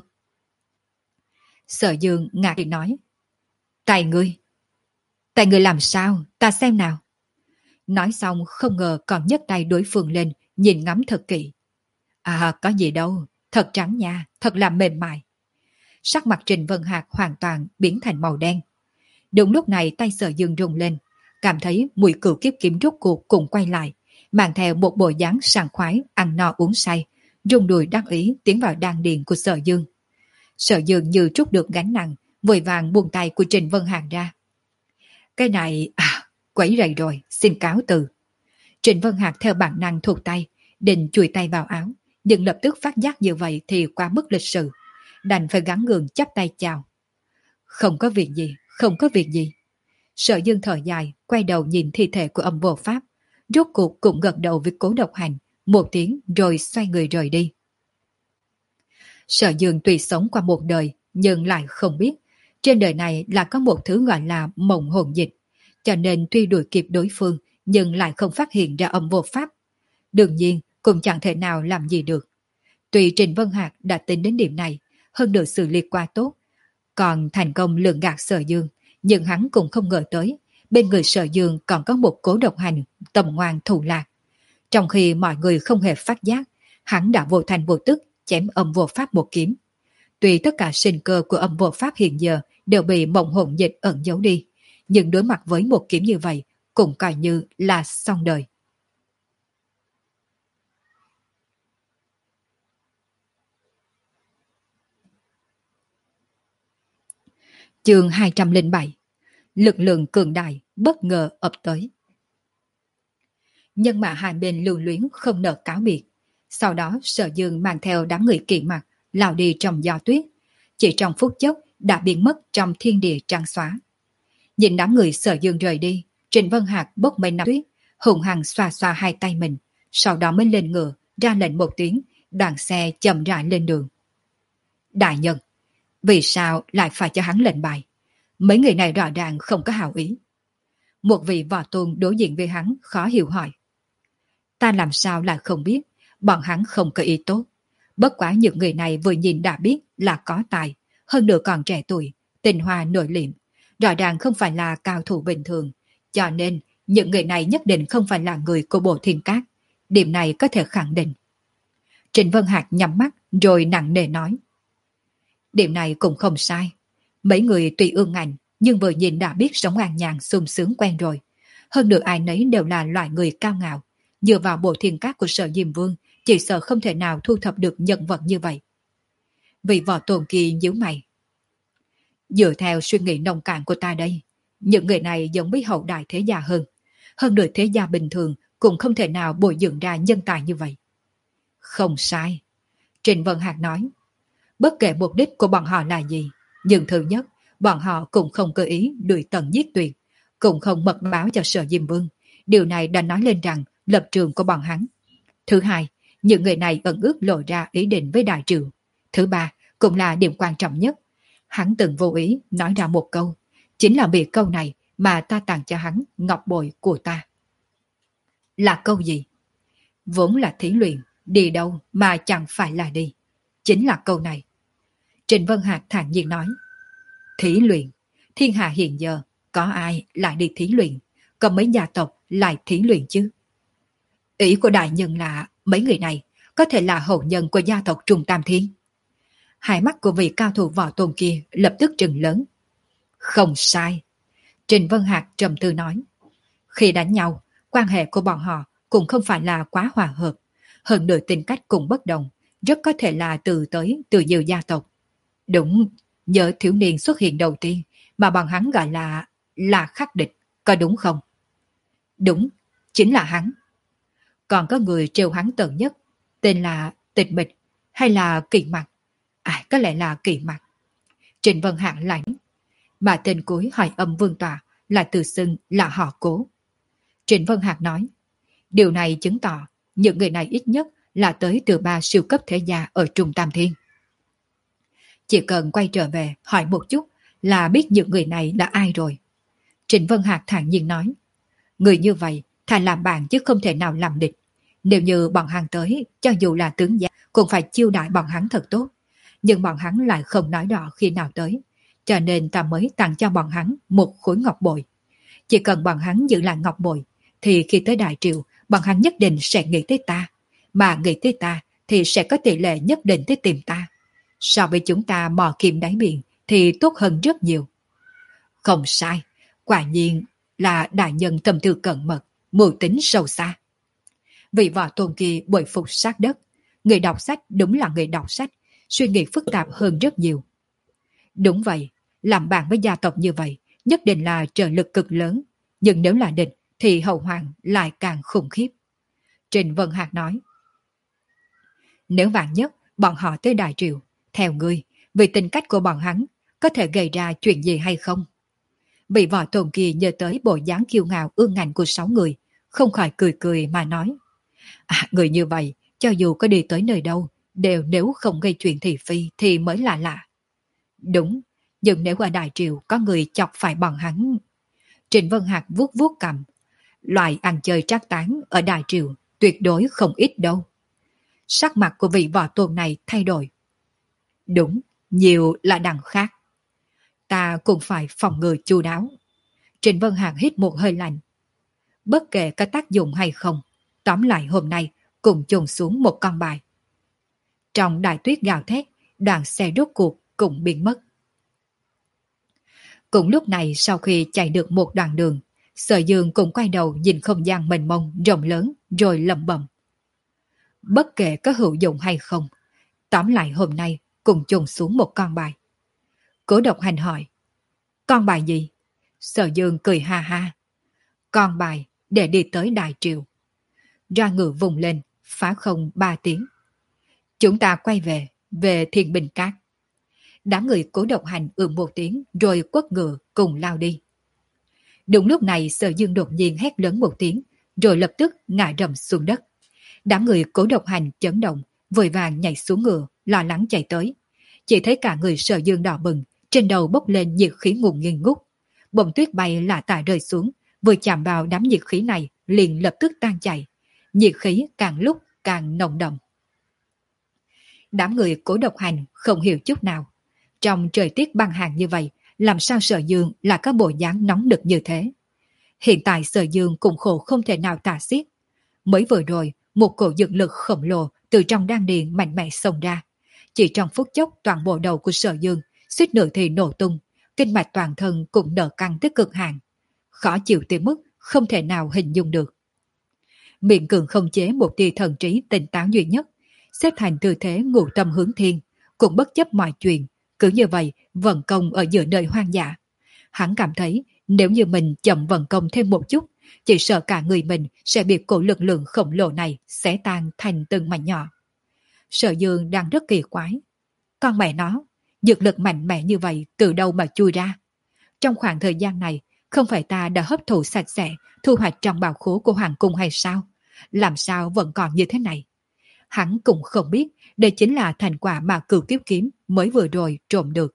Sở Dương ngạc nhiên nói. Tay ngươi? Tay ngươi làm sao? Ta xem nào. Nói xong không ngờ còn nhấc tay đối phương lên, nhìn ngắm thật kỹ. À, có gì đâu, thật trắng nha, thật là mềm mại. Sắc mặt Trịnh Vân Hạc hoàn toàn biến thành màu đen. Đúng lúc này tay Sở Dương rung lên, cảm thấy mùi cửu kiếp kiếm rút cuộc cùng quay lại, mang theo một bộ dáng sảng khoái, ăn no uống say, rung đùi đắc ý tiến vào đan điền của Sở Dương. Sở Dương như trút được gánh nặng, vội vàng buông tay của Trịnh Vân Hạc ra. Cái này, à, quấy rầy rồi, xin cáo từ. Trịnh Vân Hạc theo bản năng thuộc tay, định chùi tay vào áo, nhưng lập tức phát giác như vậy thì quá mức lịch sự, đành phải gắng gượng chắp tay chào. Không có việc gì, không có việc gì. Sở Dương thở dài, quay đầu nhìn thi thể của Âm Vô Pháp, rốt cuộc cũng gật đầu với Cố Độc Hành, một tiếng rồi xoay người rời đi. Sở Dương tuy sống qua một đời, nhưng lại không biết, trên đời này là có một thứ gọi là mộng hồn dịch, cho nên tuy đuổi kịp đối phương, nhưng lại không phát hiện ra Âm Vô Pháp. Đương nhiên, cũng chẳng thể nào làm gì được. Tuy Trịnh Vân Hạc đã tính đến điểm này, hơn được xử lý quá tốt, còn thành công lường gạt Sở Dương, nhưng hắn cũng không ngờ tới, bên người Sở Dương còn có một Cố Độc Hành tầm ngoan thủ lạc. Trong khi mọi người không hề phát giác, hắn đã vô thành vô tức chém Âm Vô Pháp một kiếm. Tuy tất cả sinh cơ của Âm Vô Pháp hiện giờ đều bị mộng hồn dịch ẩn giấu đi, nhưng đối mặt với một kiếm như vậy cũng coi như là xong đời. Chương hai trăm lẻ bảy. Lực lượng cường đại bất ngờ ập tới. Nhưng mà hai bên lưu luyến không nỡ cáo biệt. Sau đó Sở Dương mang theo đám người kỵ mặt lao đi trong gió tuyết, chỉ trong phút chốc đã biến mất trong thiên địa trắng xóa. Nhìn đám người Sở Dương rời đi, Trịnh Vân Hạc bốc mấy nắm tuyết, hùng hăng xoa xoa hai tay mình, sau đó mới lên ngựa, ra lệnh một tiếng, đoàn xe chậm rãi lên đường. Đại nhân, vì sao lại phải cho hắn lệnh bài? Mấy người này rõ ràng không có hảo ý. Một vị võ tôn đối diện với hắn khó hiểu hỏi. Ta làm sao lại không biết, bọn hắn không có ý tốt. Bất quá những người này vừa nhìn đã biết là có tài, hơn nữa còn trẻ tuổi, tình hoa nội liễm, rõ ràng không phải là cao thủ bình thường, cho nên những người này nhất định không phải là người của Bộ Thiên Cát, điểm này có thể khẳng định. Trịnh Vân Hạc nhắm mắt rồi nặng nề nói. Điểm này cũng không sai. Mấy người tuy ương ngạnh nhưng vừa nhìn đã biết sống an nhàn sung sướng quen rồi. Hơn nữa ai nấy đều là loại người cao ngạo. Dựa vào Bộ Thiên Cát của Sở Diêm Vương chỉ sợ không thể nào thu thập được nhân vật như vậy. Vì Võ Tôn Kỳ nhíu mày. Dựa theo suy nghĩ nông cạn của ta đây, những người này giống với hậu đại thế gia hơn. Hơn nữa thế gia bình thường cũng không thể nào bồi dưỡng ra nhân tài như vậy. Không sai. Trịnh Vân Hạc nói. Bất kể mục đích của bọn họ là gì, nhưng thứ nhất, bọn họ cũng không cơ ý đuổi tận giết tuyệt, cũng không mật báo cho Sở Diêm Vương. Điều này đã nói lên rằng lập trường của bọn hắn. Thứ hai, những người này ẩn ước lộ ra ý định với đại triều. Thứ ba, cũng là điểm quan trọng nhất. Hắn từng vô ý nói ra một câu, chính là vì câu này mà ta tặng cho hắn ngọc bội của ta. Là câu gì? Vốn là thí luyện, đi đâu mà chẳng phải là đi. Chính là câu này. Trịnh Vân Hạc thản nhiên nói. Thí luyện, thiên hạ hiện giờ, có ai lại đi thí luyện, có mấy gia tộc lại thí luyện chứ? Ý của đại nhân là mấy người này có thể là hậu nhân của gia tộc Trung Tam Thiên. Hai mắt của vị cao thủ Võ Tôn kia lập tức trừng lớn. Không sai. Trịnh Vân Hạc trầm tư nói. Khi đánh nhau, quan hệ của bọn họ cũng không phải là quá hòa hợp. Hơn nữa tính cách cũng bất đồng, rất có thể là từ tới từ nhiều gia tộc. Đúng, nhớ thiếu niên xuất hiện đầu tiên mà bọn hắn gọi là là khắc địch, có đúng không? Đúng, chính là hắn. Còn có người trêu hắn tận nhất, tên là Tịch Mịch hay là Kỳ Mặc? À, có lẽ là Kỳ Mặc. Trịnh Vân Hạng lãnh, mà tên cuối hỏi âm Vương Tọa là từ xưng là họ Cố. Trịnh Vân Hạc nói, điều này chứng tỏ những người này ít nhất là tới từ ba siêu cấp thế gia ở Trung Tam Thiên. Chỉ cần quay trở về hỏi một chút là biết những người này là ai rồi. Trịnh Vân Hạc thản nhiên nói, người như vậy thà làm bạn chứ không thể nào làm địch. Nếu như bọn hắn tới, cho dù là tướng gia cũng phải chiêu đãi bọn hắn thật tốt. Nhưng bọn hắn lại không nói rõ khi nào tới, cho nên ta mới tặng cho bọn hắn một khối ngọc bội. Chỉ cần bọn hắn giữ lại ngọc bội, thì khi tới Đại Triều, bọn hắn nhất định sẽ nghĩ tới ta. Mà nghĩ tới ta thì sẽ có tỷ lệ nhất định tới tìm ta. So với chúng ta mò kim đáy biển thì tốt hơn rất nhiều. Không sai, quả nhiên là đại nhân tâm tư cẩn mật, mưu tính sâu xa. Vị Võ Tôn kia bội phục sát đất. Người đọc sách đúng là người đọc sách, suy nghĩ phức tạp hơn rất nhiều. Đúng vậy, làm bạn với gia tộc như vậy nhất định là trợ lực cực lớn, nhưng nếu là địch thì hậu hoàng lại càng khủng khiếp. Trịnh Vân Hạc nói, nếu vạn nhất bọn họ tới Đại Triều, theo ngươi, vì tính cách của bọn hắn có thể gây ra chuyện gì hay không? Vị Võ Tôn kia nhớ tới bộ dáng kiêu ngạo ương ngạnh của sáu người, không khỏi cười cười mà nói, à, người như vậy cho dù có đi tới nơi đâu đều nếu không gây chuyện thị phi thì mới là lạ. Đúng, nhưng nếu ở Đại Triều có người chọc phải bọn hắn. Trịnh Vân Hạc vuốt vuốt cầm, loại ăn chơi trác tán ở Đại Triều tuyệt đối không ít đâu. Sắc mặt của vị Võ Tôn này thay đổi. Đúng, nhiều là đằng khác. Ta cũng phải phòng ngừa chu đáo. Trịnh Vân Hạc hít một hơi lạnh. Bất kể có tác dụng hay không, tóm lại hôm nay cùng chôn xuống một con bài. Trong đại tuyết gào thét, đoàn xe rốt cuộc cũng biến mất. Cũng lúc này sau khi chạy được một đoạn đường, Sở Dương cũng quay đầu nhìn không gian mênh mông rộng lớn rồi lẩm bẩm. Bất kể có hữu dụng hay không, tóm lại hôm nay cùng chôn xuống một con bài. Cố Độc Hành hỏi, con bài gì? Sở Dương cười ha ha. Con bài để đi tới Đại Triều. Ra ngựa vùng lên, phá không ba tiếng. Chúng ta quay về, về Thiên Bình Cát. Đám người Cố Độc Hành ưm một tiếng rồi quất ngựa cùng lao đi. Đúng lúc này Sở Dương đột nhiên hét lớn một tiếng rồi lập tức ngã rầm xuống đất. Đám người Cố Độc Hành chấn động, vội vàng nhảy xuống ngựa, lo lắng chạy tới. Chỉ thấy cả người Sở Dương đỏ bừng, trên đầu bốc lên nhiệt khí ngùng nghiêng ngút. Bông tuyết bay lả tả rơi xuống, vừa chạm vào đám nhiệt khí này liền lập tức tan chảy. Nhiệt khí càng lúc càng nồng đậm. Đám người của độc hành không hiểu chút nào. Trong trời tiết băng hàng như vậy, làm sao Sở Dương là có bộ dáng nóng nực như thế? Hiện tại Sở Dương cũng khổ không thể nào tả xiết. Mới vừa rồi, một cổ dược lực khổng lồ từ trong đan điền mạnh mẽ xông ra. Chỉ trong phút chốc toàn bộ đầu của Sở Dương suýt nữa thì nổ tung, kinh mạch toàn thân cũng nở căng tới cực hạn. Khó chịu tới mức không thể nào hình dung được. Miệng cường không chế một tia thần trí tỉnh táo duy nhất, xếp thành tư thế ngủ tâm hướng thiên, cũng bất chấp mọi chuyện, cứ như vậy vận công ở giữa nơi hoang dã. Hắn cảm thấy nếu như mình chậm vận công thêm một chút, chỉ sợ cả người mình sẽ bị cổ lực lượng khổng lồ này xé tan thành từng mảnh nhỏ. Sở Dương đang rất kỳ quái. Con mẹ nó, dược lực mạnh mẽ như vậy từ đâu mà chui ra? Trong khoảng thời gian này, không phải ta đã hấp thụ sạch sẽ, thu hoạch trong bào khố của Hoàng Cung hay sao? Làm sao vẫn còn như thế này? Hắn cũng không biết đây chính là thành quả mà Cửu Kiếp Kiếm mới vừa rồi trộm được.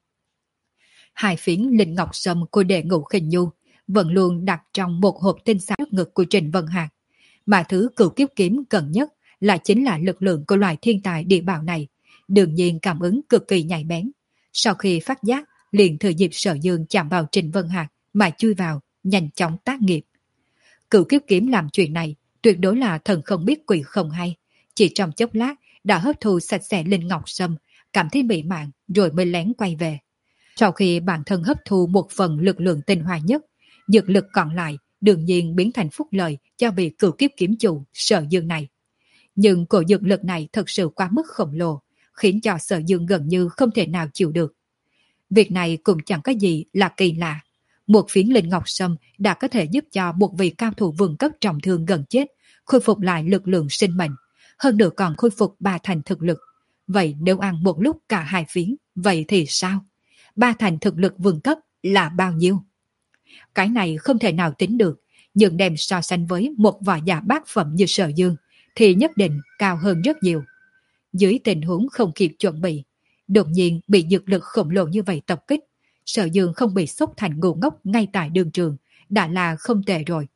Hai phiến linh ngọc sâm của đệ ngũ Khinh Nhu vẫn luôn đặt trong một hộp tinh xảo trước ngực của Trình Vân Hạc, mà thứ Cửu Kiếp Kiếm cần nhất là chính là lực lượng của loài thiên tài địa bảo này, đương nhiên cảm ứng cực kỳ nhạy bén. Sau khi phát giác, liền thừa dịp Sở Dương chạm vào Trình Vân Hạc mà chui vào, nhanh chóng tác nghiệp. Cửu Kiếp Kiếm làm chuyện này tuyệt đối là thần không biết quỷ không hay, chỉ trong chốc lát đã hấp thu sạch sẽ linh ngọc sâm, cảm thấy mỹ mãn rồi mới lén quay về. Sau khi bản thân hấp thu một phần lực lượng tinh hoa nhất, dược lực còn lại đương nhiên biến thành phúc lợi cho vị Cửu Kiếp Kiếm chủ Sở Dương này. Nhưng cổ dược lực này thật sự quá mức khổng lồ, khiến cho Sở Dương gần như không thể nào chịu được. Việc này cũng chẳng có gì là kỳ lạ. Một phiến linh ngọc sâm đã có thể giúp cho một vị cao thủ vương cấp trọng thương gần chết khôi phục lại lực lượng sinh mệnh, hơn nữa còn khôi phục ba thành thực lực. Vậy nếu ăn một lúc cả hai phiến, vậy thì sao? Ba thành thực lực vương cấp là bao nhiêu? Cái này không thể nào tính được, nhưng đem so sánh với một võ giả bát phẩm như Sở Dương thì nhất định cao hơn rất nhiều. Dưới tình huống không kịp chuẩn bị, đột nhiên bị dược lực khổng lồ như vậy tập kích, Sở Dương không bị sốc thành ngu ngốc ngay tại đường trường đã là không tệ rồi.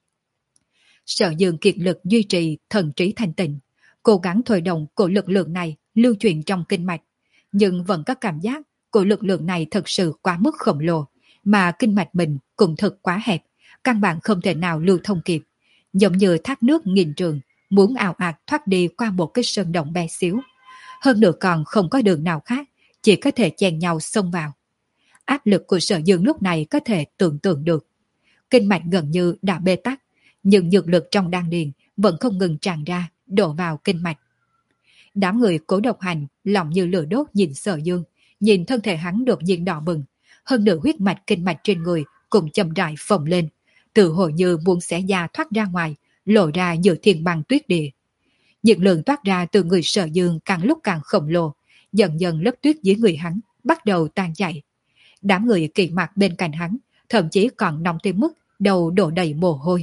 Sở Dương kiệt lực duy trì thần trí thanh tịnh, cố gắng thôi động cổ lực lượng này lưu chuyển trong kinh mạch, nhưng vẫn có cảm giác cổ lực lượng này thật sự quá mức khổng lồ, mà kinh mạch mình cũng thật quá hẹp, căn bản không thể nào lưu thông kịp, giống như thác nước nghìn trường, muốn ào ạt thoát đi qua một cái sơn động bé xíu. Hơn nữa còn không có đường nào khác, chỉ có thể chen nhau xông vào. Áp lực của Sở Dương lúc này có thể tưởng tượng được. Kinh mạch gần như đã bế tắc, nhưng dược lực trong đan điền vẫn không ngừng tràn ra, đổ vào kinh mạch. Đám người Cố Độc Hành lòng như lửa đốt nhìn Sở Dương, nhìn thân thể hắn đột nhiên đỏ bừng, hơn nữa huyết mạch kinh mạch trên người cũng chậm rãi phồng lên, tự hồ như muốn xé da thoát ra ngoài, lộ ra giữa thiên băng tuyết địa. Nhiệt lượng toát ra từ người Sở Dương càng lúc càng khổng lồ, dần dần lớp tuyết dưới người hắn bắt đầu tan chảy. Đám người kỳ mặt bên cạnh hắn thậm chí còn nóng tới mức đầu đổ đầy mồ hôi.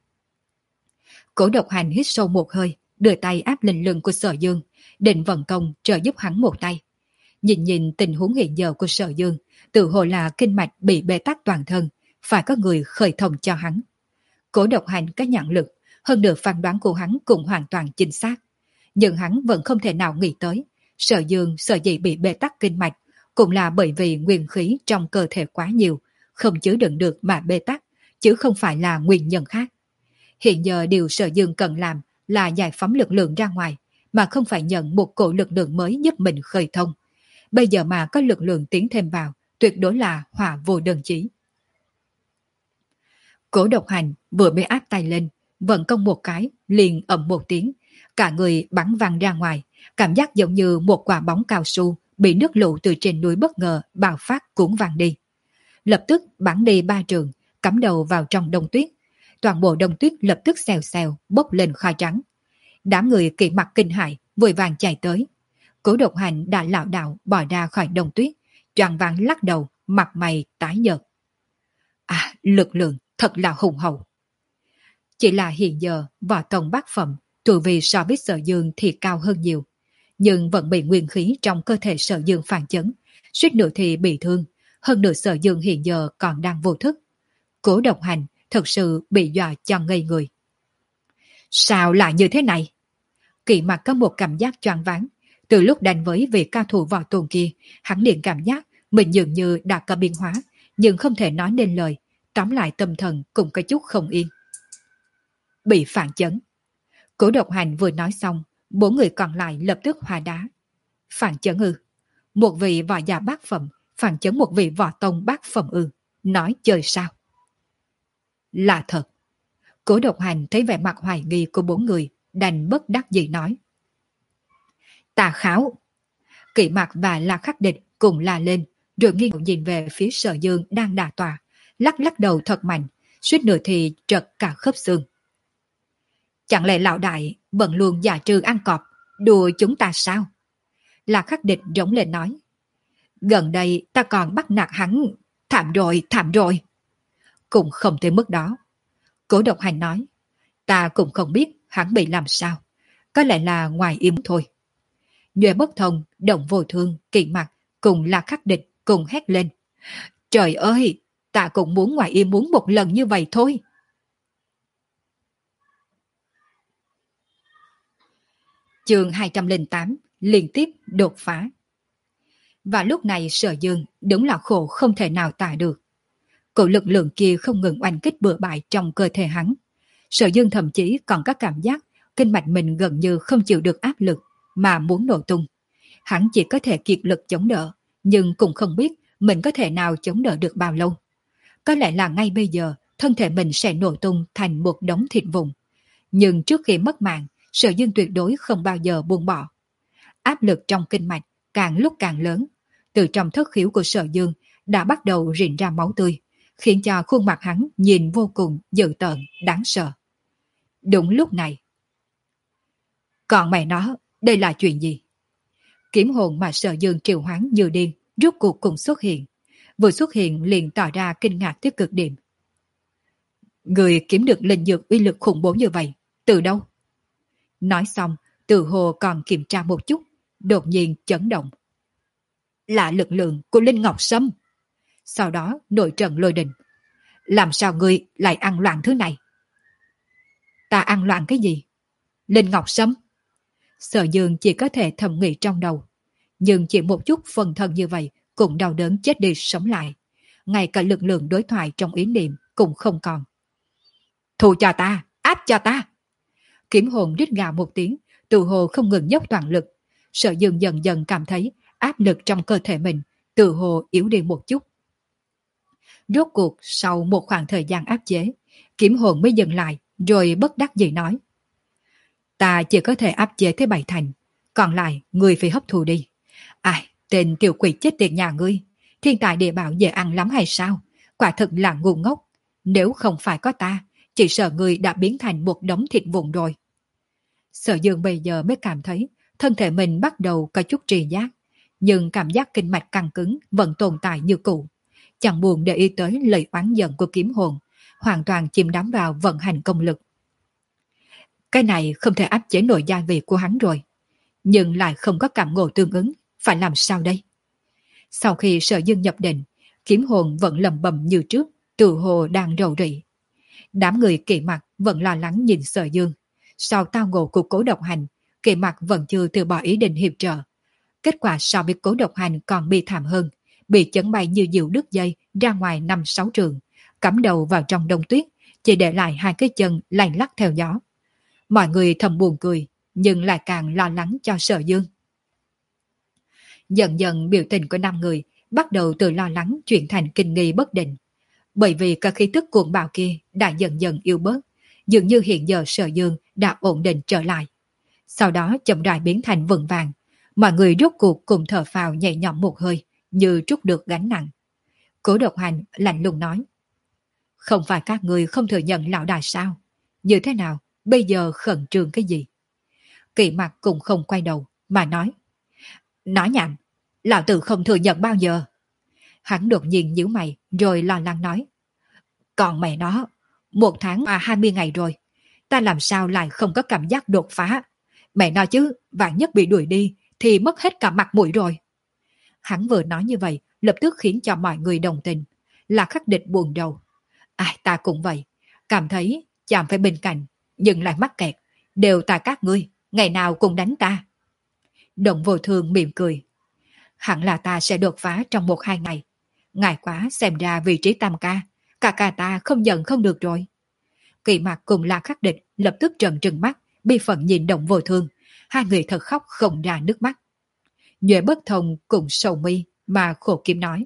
Cố Độc Hành hít sâu một hơi, đưa tay áp lên lưng của Sở Dương, định vận công trợ giúp hắn một tay. Nhìn nhìn tình huống hiện giờ của Sở Dương, tự hồ là kinh mạch bị bế tắc toàn thân, phải có người khởi thông cho hắn. Cố Độc Hành có nhận lực, hơn nữa phán đoán của hắn cũng hoàn toàn chính xác. Nhưng hắn vẫn không thể nào nghĩ tới, Sở Dương sở dĩ bị bế tắc kinh mạch cũng là bởi vì nguyên khí trong cơ thể quá nhiều, không chứa đựng được mà bế tắc, chứ không phải là nguyên nhân khác. Hiện giờ điều Sở Dương cần làm là giải phóng lực lượng ra ngoài, mà không phải nhận một cổ lực lượng mới giúp mình khởi thông. Bây giờ mà có lực lượng tiến thêm vào, tuyệt đối là hỏa vô đơn chí. Cố Độc Hành vừa mới áp tay lên, vận công một cái, liền ầm một tiếng, cả người bắn văng ra ngoài, cảm giác giống như một quả bóng cao su bị nước lũ từ trên núi bất ngờ bạo phát cuốn văng đi. Lập tức bắn đi ba trường, cắm đầu vào trong đông tuyết. Toàn bộ đông tuyết lập tức xèo xèo bốc lên khói trắng. Đám người kỵ mặt kinh hãi vội vàng chạy tới. Cố Độc Hành đã lảo đảo bỏ ra khỏi đông tuyết, choàng váng lắc đầu, mặt mày tái nhợt. À, lực lượng thật là hùng hậu. Chỉ là hiện giờ võ công bát phẩm, tu vi so với Sở Dương thì cao hơn nhiều, nhưng vẫn bị nguyên khí trong cơ thể Sở Dương phản chấn, suýt nữa thì bị thương, hơn nữa Sở Dương hiện giờ còn đang vô thức. Cố Độc Hành thật sự bị dọa cho ngây người. Sao lại như thế này? Kỵ mặt có một cảm giác choáng váng, Từ lúc đánh với vị cao thủ võ tôn kia, hắn liền cảm giác mình dường như đã có biến hóa, nhưng không thể nói nên lời. Tóm lại tâm thần cũng có chút không yên. Bị phản chấn. Cố Độc Hành vừa nói xong, bốn người còn lại lập tức hóa đá. Phản chấn ư? Một vị võ giả bát phẩm phản chấn một vị võ tông bát phẩm ư? Nói chơi sao? Là thật. Cố Độc Hành thấy vẻ mặt hoài nghi của bốn người, đành bất đắc dĩ nói. Tà kháo. Kỵ Mặc và La Khắc Địch cùng la lên, rồi nghiêng đầu nhìn về phía Sở Dương đang đà tòa, lắc lắc đầu thật mạnh, suýt nữa thì trật cả khớp xương. Chẳng lẽ lão đại vẫn luôn giả trừ ăn cọp, đùa chúng ta sao? La Khắc Địch rống lên nói. Gần đây ta còn bắt nạt hắn, thảm rồi, thảm rồi. Cũng không tới mức đó. Cố Độc Hành nói. Ta cũng không biết hắn bị làm sao. Có lẽ là ngoài im thôi. Nhuệ Bất Thông, Động Vô Thương, Kỵ Mặc cùng La Khắc Địch cùng hét lên. Trời ơi, ta cũng muốn ngoài im muốn một lần như vậy thôi. Chương hai trăm lẻ tám liên tiếp đột phá. Và lúc này Sở Dương đúng là khổ không thể nào tả được. Cổ lực lượng kia không ngừng oanh kích bừa bãi trong cơ thể hắn. Sở Dương thậm chí còn có cảm giác kinh mạch mình gần như không chịu được áp lực mà muốn nổ tung. Hắn chỉ có thể kiệt lực chống đỡ, nhưng cũng không biết mình có thể nào chống đỡ được bao lâu. Có lẽ là ngay bây giờ thân thể mình sẽ nổ tung thành một đống thịt vụn. Nhưng trước khi mất mạng, Sở Dương tuyệt đối không bao giờ buông bỏ. Áp lực trong kinh mạch càng lúc càng lớn. Từ trong thất khiếu của Sở Dương đã bắt đầu rỉ ra máu tươi, khiến cho khuôn mặt hắn nhìn vô cùng dữ tợn, đáng sợ. Đúng lúc này. Còn mẹ nó, đây là chuyện gì? Kiếm hồn mà Sở Dương triệu hoán như điên, rốt cuộc cùng xuất hiện. Vừa xuất hiện liền tỏ ra kinh ngạc tới cực điểm. Người kiếm được linh dược uy lực khủng bố như vậy, từ đâu? Nói xong, Từ Hồ còn kiểm tra một chút, đột nhiên chấn động. Là lực lượng của Linh Ngọc Sâm. Sau đó nội trận lôi đình. Làm sao ngươi lại ăn loạn thứ này? Ta ăn loạn cái gì? Linh Ngọc Sâm? Sở Dương chỉ có thể thầm nghĩ trong đầu. Nhưng chỉ một chút phần thân như vậy cũng đau đớn chết đi sống lại. Ngay cả lực lượng đối thoại trong ý niệm cũng không còn. Thu cho ta, áp cho ta. Kiếm hồn rít gào một tiếng, Từ Hồ không ngừng dốc toàn lực. Sở Dương dần dần cảm thấy áp lực trong cơ thể mình Từ Hồ yếu đi một chút. Rốt cuộc sau một khoảng thời gian áp chế, kiếm hồn mới dừng lại, rồi bất đắc dĩ nói. Ta chỉ có thể áp chế tới bảy thành, còn lại ngươi phải hấp thụ đi. Ai, tên tiểu quỷ chết tiệt nhà ngươi, thiên tài địa bảo dễ ăn lắm hay sao? Quả thực là ngu ngốc. Nếu không phải có ta, chỉ sợ ngươi đã biến thành một đống thịt vụn rồi. Sở Dương bây giờ mới cảm thấy thân thể mình bắt đầu có chút trì giác, nhưng cảm giác kinh mạch căng cứng vẫn tồn tại như cũ. Chẳng buồn để ý tới lời oán giận của kiếm hồn, hoàn toàn chìm đắm vào vận hành công lực. Cái này không thể áp chế nổi gia vị của hắn rồi, nhưng lại không có cảm ngộ tương ứng, phải làm sao đây? Sau khi Sở Dương nhập định, kiếm hồn vẫn lầm bầm như trước, tự hồ đang rầu rĩ. Đám người Kỵ Mặc vẫn lo lắng nhìn Sở Dương. Sau tao ngộ của Cố Độc Hành, Kỵ Mặc vẫn chưa từ bỏ ý định hiệp trợ. Kết quả so với Cố Độc Hành còn bi thảm hơn, bị chấn bay như diều đứt dây ra ngoài năm sáu trường, cắm đầu vào trong đông tuyết, chỉ để lại hai cái chân lay lắc theo gió. Mọi người thầm buồn cười, nhưng lại càng lo lắng cho Sở Dương. Dần dần biểu tình của năm người bắt đầu từ lo lắng chuyển thành kinh nghi bất định. Bởi vì các khí tức cuồng bạo kia đã dần dần yếu bớt, dường như hiện giờ Sở Dương đã ổn định trở lại. Sau đó chậm rãi biến thành vững vàng, mọi người rốt cuộc cùng thở phào nhẹ nhõm một hơi, như trút được gánh nặng. Cố Độc Hành lạnh lùng nói. Không phải các người không thừa nhận lão đại sao? Như thế nào? Bây giờ khẩn trương cái gì? Kỵ Mặc cũng không quay đầu, mà nói. Nói nhảm, lão tử không thừa nhận bao giờ. Hắn đột nhiên nhíu mày, rồi lo lắng nói. Còn mẹ nó, một tháng mà hai mươi ngày rồi, ta làm sao lại không có cảm giác đột phá? Mẹ nói chứ, vạn nhất bị đuổi đi, thì mất hết cả mặt mũi rồi. Hắn vừa nói như vậy, lập tức khiến cho mọi người đồng tình. Là Khắc Địch buồn đầu. Ai, ta cũng vậy, cảm thấy chạm phải bên cạnh, nhưng lại mắc kẹt, đều tại các ngươi, ngày nào cũng đánh ta. Động Vô Thương mỉm cười. Hẳn là ta sẽ đột phá trong một hai ngày. Ngại quá, xem ra vị trí tam ca, cả ca ta không giận không được rồi. Kỳ Mạc cùng La Khắc Địch lập tức trợn trừng mắt, bi phận nhìn Động Vô Thương. Hai người thật khóc không ra nước mắt. Nhuệ Bất Thông cùng sầu mi mà khổ kiếm nói.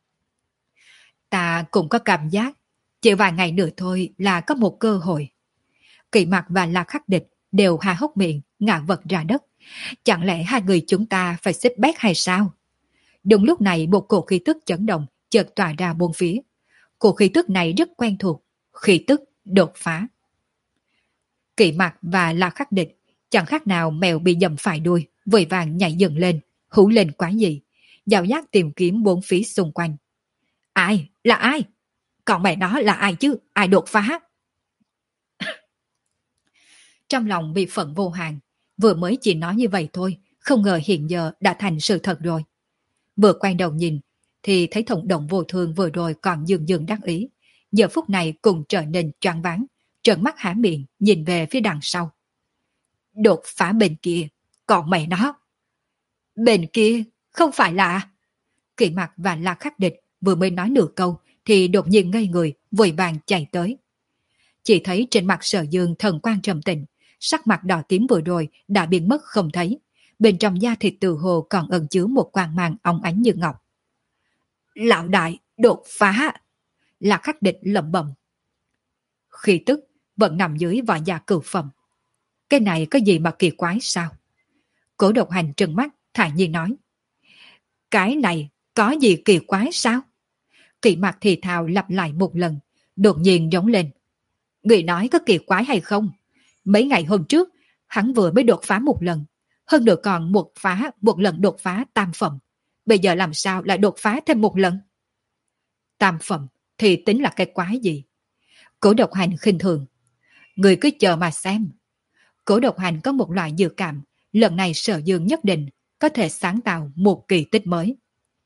Ta cũng có cảm giác, chỉ vài ngày nữa thôi là có một cơ hội. Kỳ Mạc và La Khắc Địch đều há hốc miệng, ngã vật ra đất. Chẳng lẽ hai người chúng ta phải xích bét hay sao? Đúng lúc này một cổ khí tức chấn động chợt tỏa ra bốn phía. Cổ khí tức này rất quen thuộc, khí tức đột phá. Kỳ Mạc và La Khắc Địch chẳng khác nào mèo bị dầm phải đuôi, vội vàng nhảy dựng lên, hú lên quá dị, dạo giác tìm kiếm bốn phía xung quanh. Ai? Là ai? Còn mẹ nó là ai chứ? Ai đột phá? Trong lòng bị phận vô hạn, vừa mới chỉ nói như vậy thôi, không ngờ hiện giờ đã thành sự thật rồi. Vừa quay đầu nhìn, thì thấy Thông Động Vô Thương vừa rồi còn dường dường đắc ý, giờ phút này cùng trở nên choáng váng, trợn mắt há miệng nhìn về phía đằng sau. Đột phá bên kia, còn mẹ nó. Bên kia, không phải là... Kỳ Mạc và La Khắc Địch vừa mới nói nửa câu, thì đột nhiên ngây người, vội vàng chạy tới. Chỉ thấy trên mặt Sở Dương thần quang trầm tĩnh, sắc mặt đỏ tím vừa rồi đã biến mất không thấy. Bên trong da thịt từ hồ còn ẩn chứa một quang mang óng ánh như ngọc. Lão đại, đột phá! La Khắc Địch lẩm bẩm. Khí tức vẫn nằm dưới vỏ da cửu phẩm. Cái này có gì mà kỳ quái sao? Cố Độc Hành trừng mắt, thản nhiên nói. Cái này có gì kỳ quái sao? Kỳ Mạc thì thào lặp lại một lần, đột nhiên rống lên. Người nói có kỳ quái hay không? Mấy ngày hôm trước, hắn vừa mới đột phá một lần, hơn nữa còn một phá một lần đột phá tam phẩm. Bây giờ làm sao lại đột phá thêm một lần? Tam phẩm thì tính là cái quái gì? Cố Độc Hành khinh thường. Người cứ chờ mà xem. Cố Độc Hành có một loại dự cảm, lần này Sở Dương nhất định có thể sáng tạo một kỳ tích mới.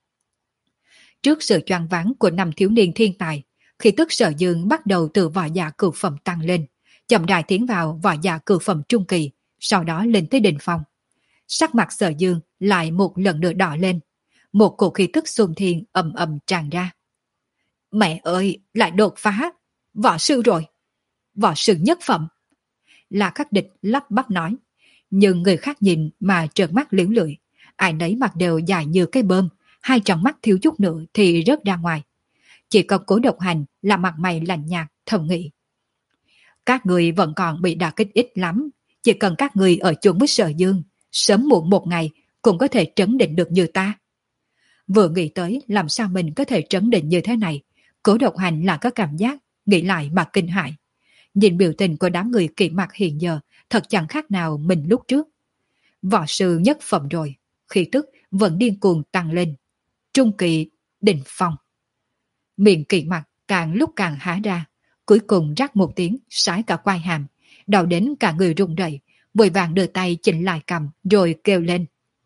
Trước sự choáng váng của năm thiếu niên thiên tài, khi tức Sở Dương bắt đầu từ võ giả cửu phẩm tăng lên, chậm rãi tiến vào võ giả cửu phẩm trung kỳ, sau đó lên tới đỉnh phong. Sắc mặt Sở Dương lại một lần nữa đỏ lên, một cổ khí tức xung thiên ầm ầm tràn ra. Mẹ ơi, lại đột phá, võ sư rồi, võ sư nhất phẩm. La Khắc Địch lắp bắp nói, nhưng người khác nhìn mà trợn mắt liễu lưỡi, ai nấy mặt đều dài như cái bơm, hai tròng mắt thiếu chút nữa thì rớt ra ngoài. Chỉ có Cố Độc Hành là mặt mày lạnh nhạt, thầm nghĩ. Các người vẫn còn bị đả kích ít lắm, chỉ cần các người ở chung với Sở Dương, sớm muộn một ngày cũng có thể trấn định được như ta. Vừa nghĩ tới làm sao mình có thể trấn định như thế này, Cố Độc Hành là có cảm giác, nghĩ lại mà kinh hãi. Nhìn biểu tình của đám người Kỳ Mạc hiện giờ, thật chẳng khác nào mình lúc trước. Võ sư nhất phẩm rồi, khí tức vẫn điên cuồng tăng lên. Trung kỳ, đỉnh phong. Miệng Kỳ Mạc càng lúc càng há ra, cuối cùng rắc một tiếng, sái cả quai hàm, đau đến cả người run rẩy, vội vàng đưa tay chỉnh lại cầm rồi kêu lên.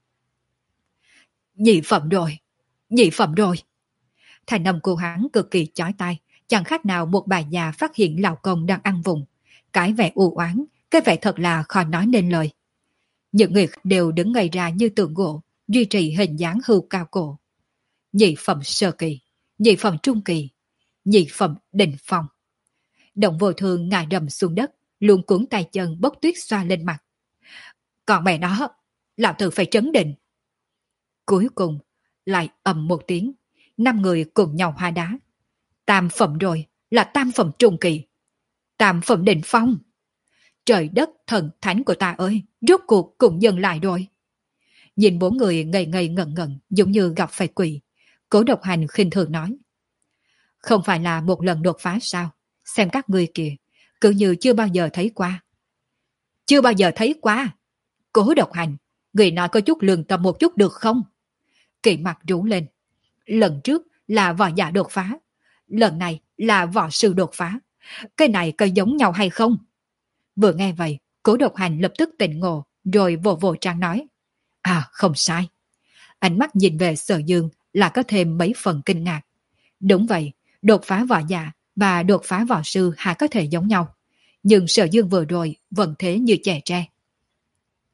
Nhị phẩm rồi, nhị phẩm rồi. Thành âm của hắn cực kỳ chói tai, chẳng khác nào một bà già phát hiện lão công đang ăn vùng. Cái vẻ u oán, cái vẻ thật là khó nói nên lời. Những người đều đứng ngây ra như tượng gỗ, duy trì hình dáng hưu cao cổ. Nhị phẩm sơ kỳ, nhị phẩm trung kỳ, nhị phẩm đỉnh phong. Động Vô Thương ngã đầm xuống đất, luôn cuốn tay chân bốc tuyết xoa lên mặt. Còn mẹ nó, lão tử phải trấn định. Cuối cùng, lại ầm một tiếng, năm người cùng nhau hóa đá. Tam phẩm rồi, là tam phẩm trung kỳ. Tam phẩm đỉnh phong. Trời đất thần thánh của ta ơi, rốt cuộc cũng dừng lại rồi. Nhìn bốn người ngây ngây ngẩn ngẩn, giống như gặp phải quỷ. Cố Độc Hành khinh thường nói. Không phải là một lần đột phá sao? Xem các ngươi kìa, cứ như chưa bao giờ thấy qua. Chưa bao giờ thấy qua. Cố Độc Hành, người nói có chút lương tâm một chút được không? Kỳ Mặt rú lên. Lần trước là võ giả đột phá, lần này là võ sư đột phá. Cái này có giống nhau hay không? Vừa nghe vậy, Cố Độc Hành lập tức tỉnh ngộ, rồi vỗ vỗ trán nói. À, không sai. Ánh mắt nhìn về Sở Dương là có thêm mấy phần kinh ngạc. Đúng vậy, đột phá võ giả và đột phá võ sư há có thể giống nhau. Nhưng Sở Dương vừa rồi vẫn thế như trẻ tre.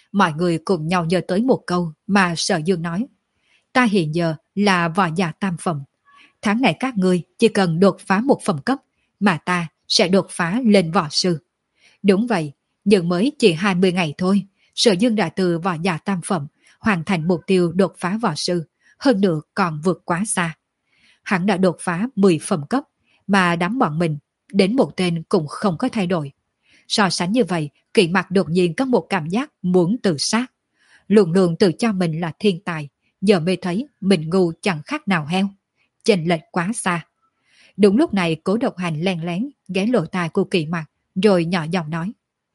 Mọi người cùng nhau nhớ tới một câu mà Sở Dương nói. Ta hiện giờ là võ giả tam phẩm. Tháng này các ngươi chỉ cần đột phá một phẩm cấp, mà ta sẽ đột phá lên võ sư. Đúng vậy, nhưng mới chỉ hai mươi ngày thôi, Sở Dương đã từ võ giả tam phẩm hoàn thành mục tiêu đột phá võ sư, hơn nữa còn vượt quá xa. Hắn đã đột phá mười phẩm cấp, mà đám bọn mình đến một tên cũng không có thay đổi. So sánh như vậy, Kỷ Mặc đột nhiên có một cảm giác muốn tự sát. Luôn luôn tự cho mình là thiên tài, giờ mới thấy mình ngu chẳng khác nào heo. Chênh lệch quá xa. Đúng lúc này Cố Độc Hành len lén ghé lỗ tai của Kỷ Mặc, rồi nhỏ giọng nói.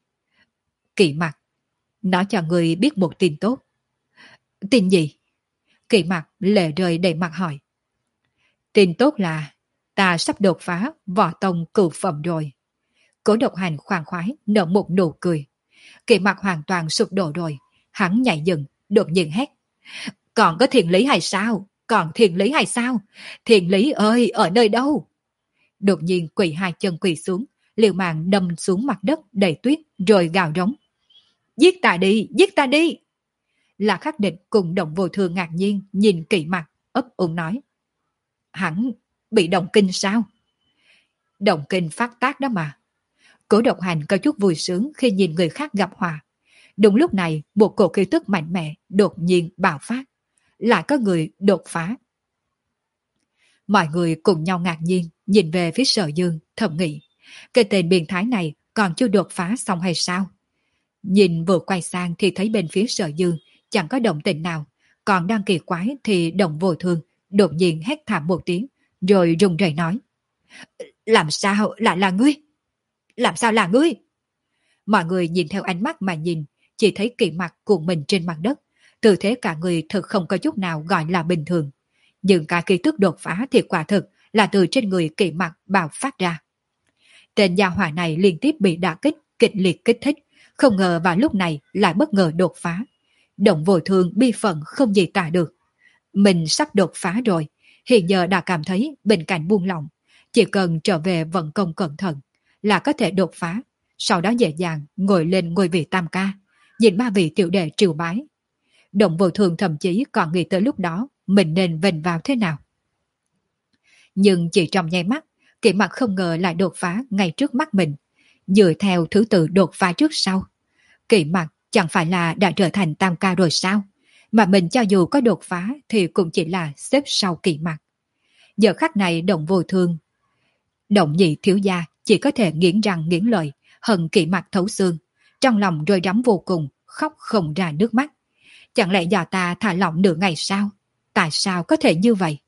Kỷ Mặc, nói cho người biết một tin tốt. Tin gì? Kỷ Mặc lệ rơi đầy mặt hỏi. Tin tốt là ta sắp đột phá võ tông cửu phẩm rồi. Cố Độc Hành khoan khoái nở một nụ cười. Kỷ Mặc hoàn toàn sụp đổ rồi. Hắn nhảy dựng, đột nhiên hét. Còn có thiền lý hay sao? Còn thiền lý hay sao? Thiền lý ơi, ở nơi đâu? Đột nhiên quỳ hai chân quỳ xuống, liều mạng đâm xuống mặt đất đầy tuyết, rồi gào rống. Giết ta đi, giết ta đi! Là Khắc Địch cùng Động Vô Thương ngạc nhiên nhìn Kỷ Mặc, ấp úng nói. Hắn bị động kinh sao? Động kinh phát tác đó mà. Cố Độc Hành có chút vui sướng khi nhìn người khác gặp họa. Đúng lúc này, một cổ khí tức mạnh mẽ đột nhiên bạo phát. Lại có người đột phá. Mọi người cùng nhau ngạc nhiên nhìn về phía Sở Dương, thầm nghĩ. Cái tên biến thái này còn chưa đột phá xong hay sao? Nhìn vừa quay sang thì thấy bên phía Sở Dương chẳng có động tĩnh nào. Còn đang kỳ quái thì Động Vô Thương đột nhiên hét thảm một tiếng, rồi run rẩy nói. Làm sao lại là ngươi? Làm sao là ngươi? Mọi người nhìn theo ánh mắt mà nhìn, chỉ thấy Kỷ Mặc cuộn mình trên mặt đất. Tư thế cả người thực không có chút nào gọi là bình thường. Nhưng cả khí tức đột phá thì quả thực là từ trên người Kỷ Mặc bạo phát ra. Tên gia hỏa này liên tiếp bị đả kích, kịch liệt kích thích, không ngờ vào lúc này lại bất ngờ đột phá. Động Vô Thương bi phận không gì tả được. Mình sắp đột phá rồi, hiện giờ đã cảm thấy bên cạnh buông lỏng, chỉ cần trở về vận công cẩn thận là có thể đột phá, sau đó dễ dàng ngồi lên ngôi vị tam ca, nhìn ba vị tiểu đệ triều bái. Động Vô Thương thậm chí còn nghĩ tới lúc đó mình nên vênh vào thế nào. Nhưng chỉ trong nháy mắt, Kỷ Mặc không ngờ lại đột phá ngay trước mắt mình, dựa theo thứ tự đột phá trước sau. Kỷ Mặc chẳng phải là đã trở thành tam ca rồi sao? Mà mình cho dù có đột phá thì cũng chỉ là xếp sau Kỷ Mặc. Giờ khắc này Động Vô Thương, Động Nhị thiếu gia chỉ có thể nghiến răng nghiến lợi, hận Kỷ Mặc thấu xương, trong lòng rơi rắm vô cùng, khóc không ra nước mắt. Chẳng lẽ do ta thả lỏng nửa ngày sao? Tại sao có thể như vậy?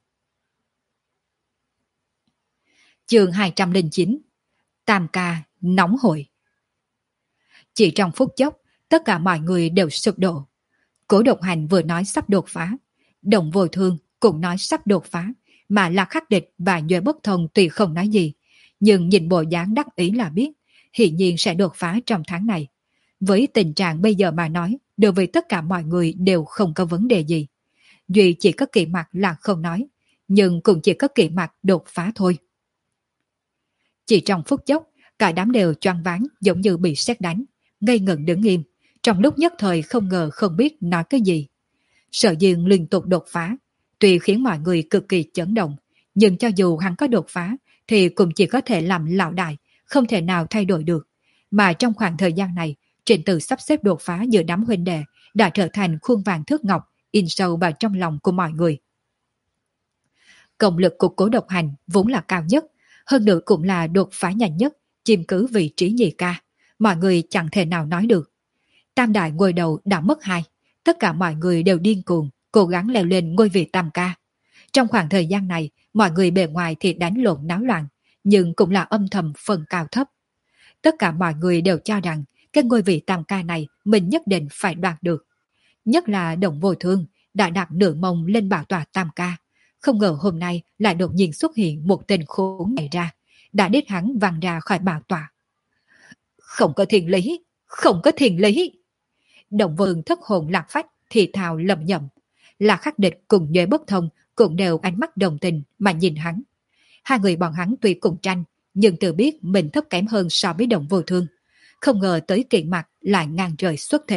Chương hai trăm lẻ chín. Tam ca nóng hổi. Chỉ trong phút chốc, tất cả mọi người đều sụp đổ. Cố Độc Hành vừa nói sắp đột phá, Động Vô Thương cũng nói sắp đột phá, mà là Khắc Địch và Nhuệ Bất Thông tuy không nói gì, nhưng nhìn bộ dáng đắc ý là biết, hiển nhiên sẽ đột phá trong tháng này. Với tình trạng bây giờ mà nói, đối với tất cả mọi người đều không có vấn đề gì. Duy chỉ có Kỷ Mặc là không nói, nhưng cũng chỉ có Kỷ Mặc đột phá thôi. Chỉ trong phút chốc, cả đám đều choáng váng giống như bị sét đánh, ngây ngẩn đứng im, trong lúc nhất thời không ngờ không biết nói cái gì. Sở Dương liên tục đột phá, tuy khiến mọi người cực kỳ chấn động, nhưng cho dù hắn có đột phá thì cũng chỉ có thể làm lão đại, không thể nào thay đổi được. Mà trong khoảng thời gian này, trình tự sắp xếp đột phá giữa đám huynh đệ đã trở thành khuôn vàng thước ngọc, in sâu vào trong lòng của mọi người. Công lực của Cố Độc Hành vốn là cao nhất, hơn nữa cũng là đột phá nhanh nhất, chiếm cứ vị trí nhì ca, mọi người chẳng thể nào nói được. Tam đại ngôi đầu đã mất hai, tất cả mọi người đều điên cuồng, cố gắng leo lên ngôi vị tam ca. Trong khoảng thời gian này, mọi người bề ngoài thì đánh lộn náo loạn, nhưng cũng là âm thầm phần cao thấp. Tất cả mọi người đều cho rằng cái ngôi vị tam ca này mình nhất định phải đoạt được. Nhất là Động Vô Thương đã đặt nửa mông lên bảo tọa tam ca. Không ngờ hôm nay lại đột nhiên xuất hiện một tên khốn này ra, đã đít hắn văng ra khỏi bảo tọa. Không có thiền lý, không có thiền lý. Động Vương thất hồn lạc phách thì thào lầm nhầm. Là Khắc Địch cùng Nhuệ Bất Thông cũng đều ánh mắt đồng tình mà nhìn hắn. Hai người bọn hắn tuy cùng tranh, nhưng tự biết mình thấp kém hơn so với Động Vô Thương. Không ngờ tới Kỷ Mặc lại ngang trời xuất thế,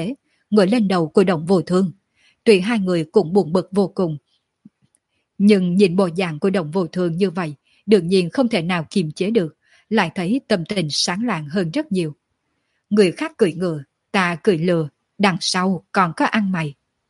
ngồi lên đầu của Đồng Vô Thương. Tuy hai người cũng buồn bực vô cùng, nhưng nhìn bộ dạng của Đồng Vô Thương như vậy, đương nhiên không thể nào kiềm chế được, lại thấy tâm tình sáng lạng hơn rất nhiều. Người khác cười ngựa, ta cười lừa, đằng sau còn có ăn mày.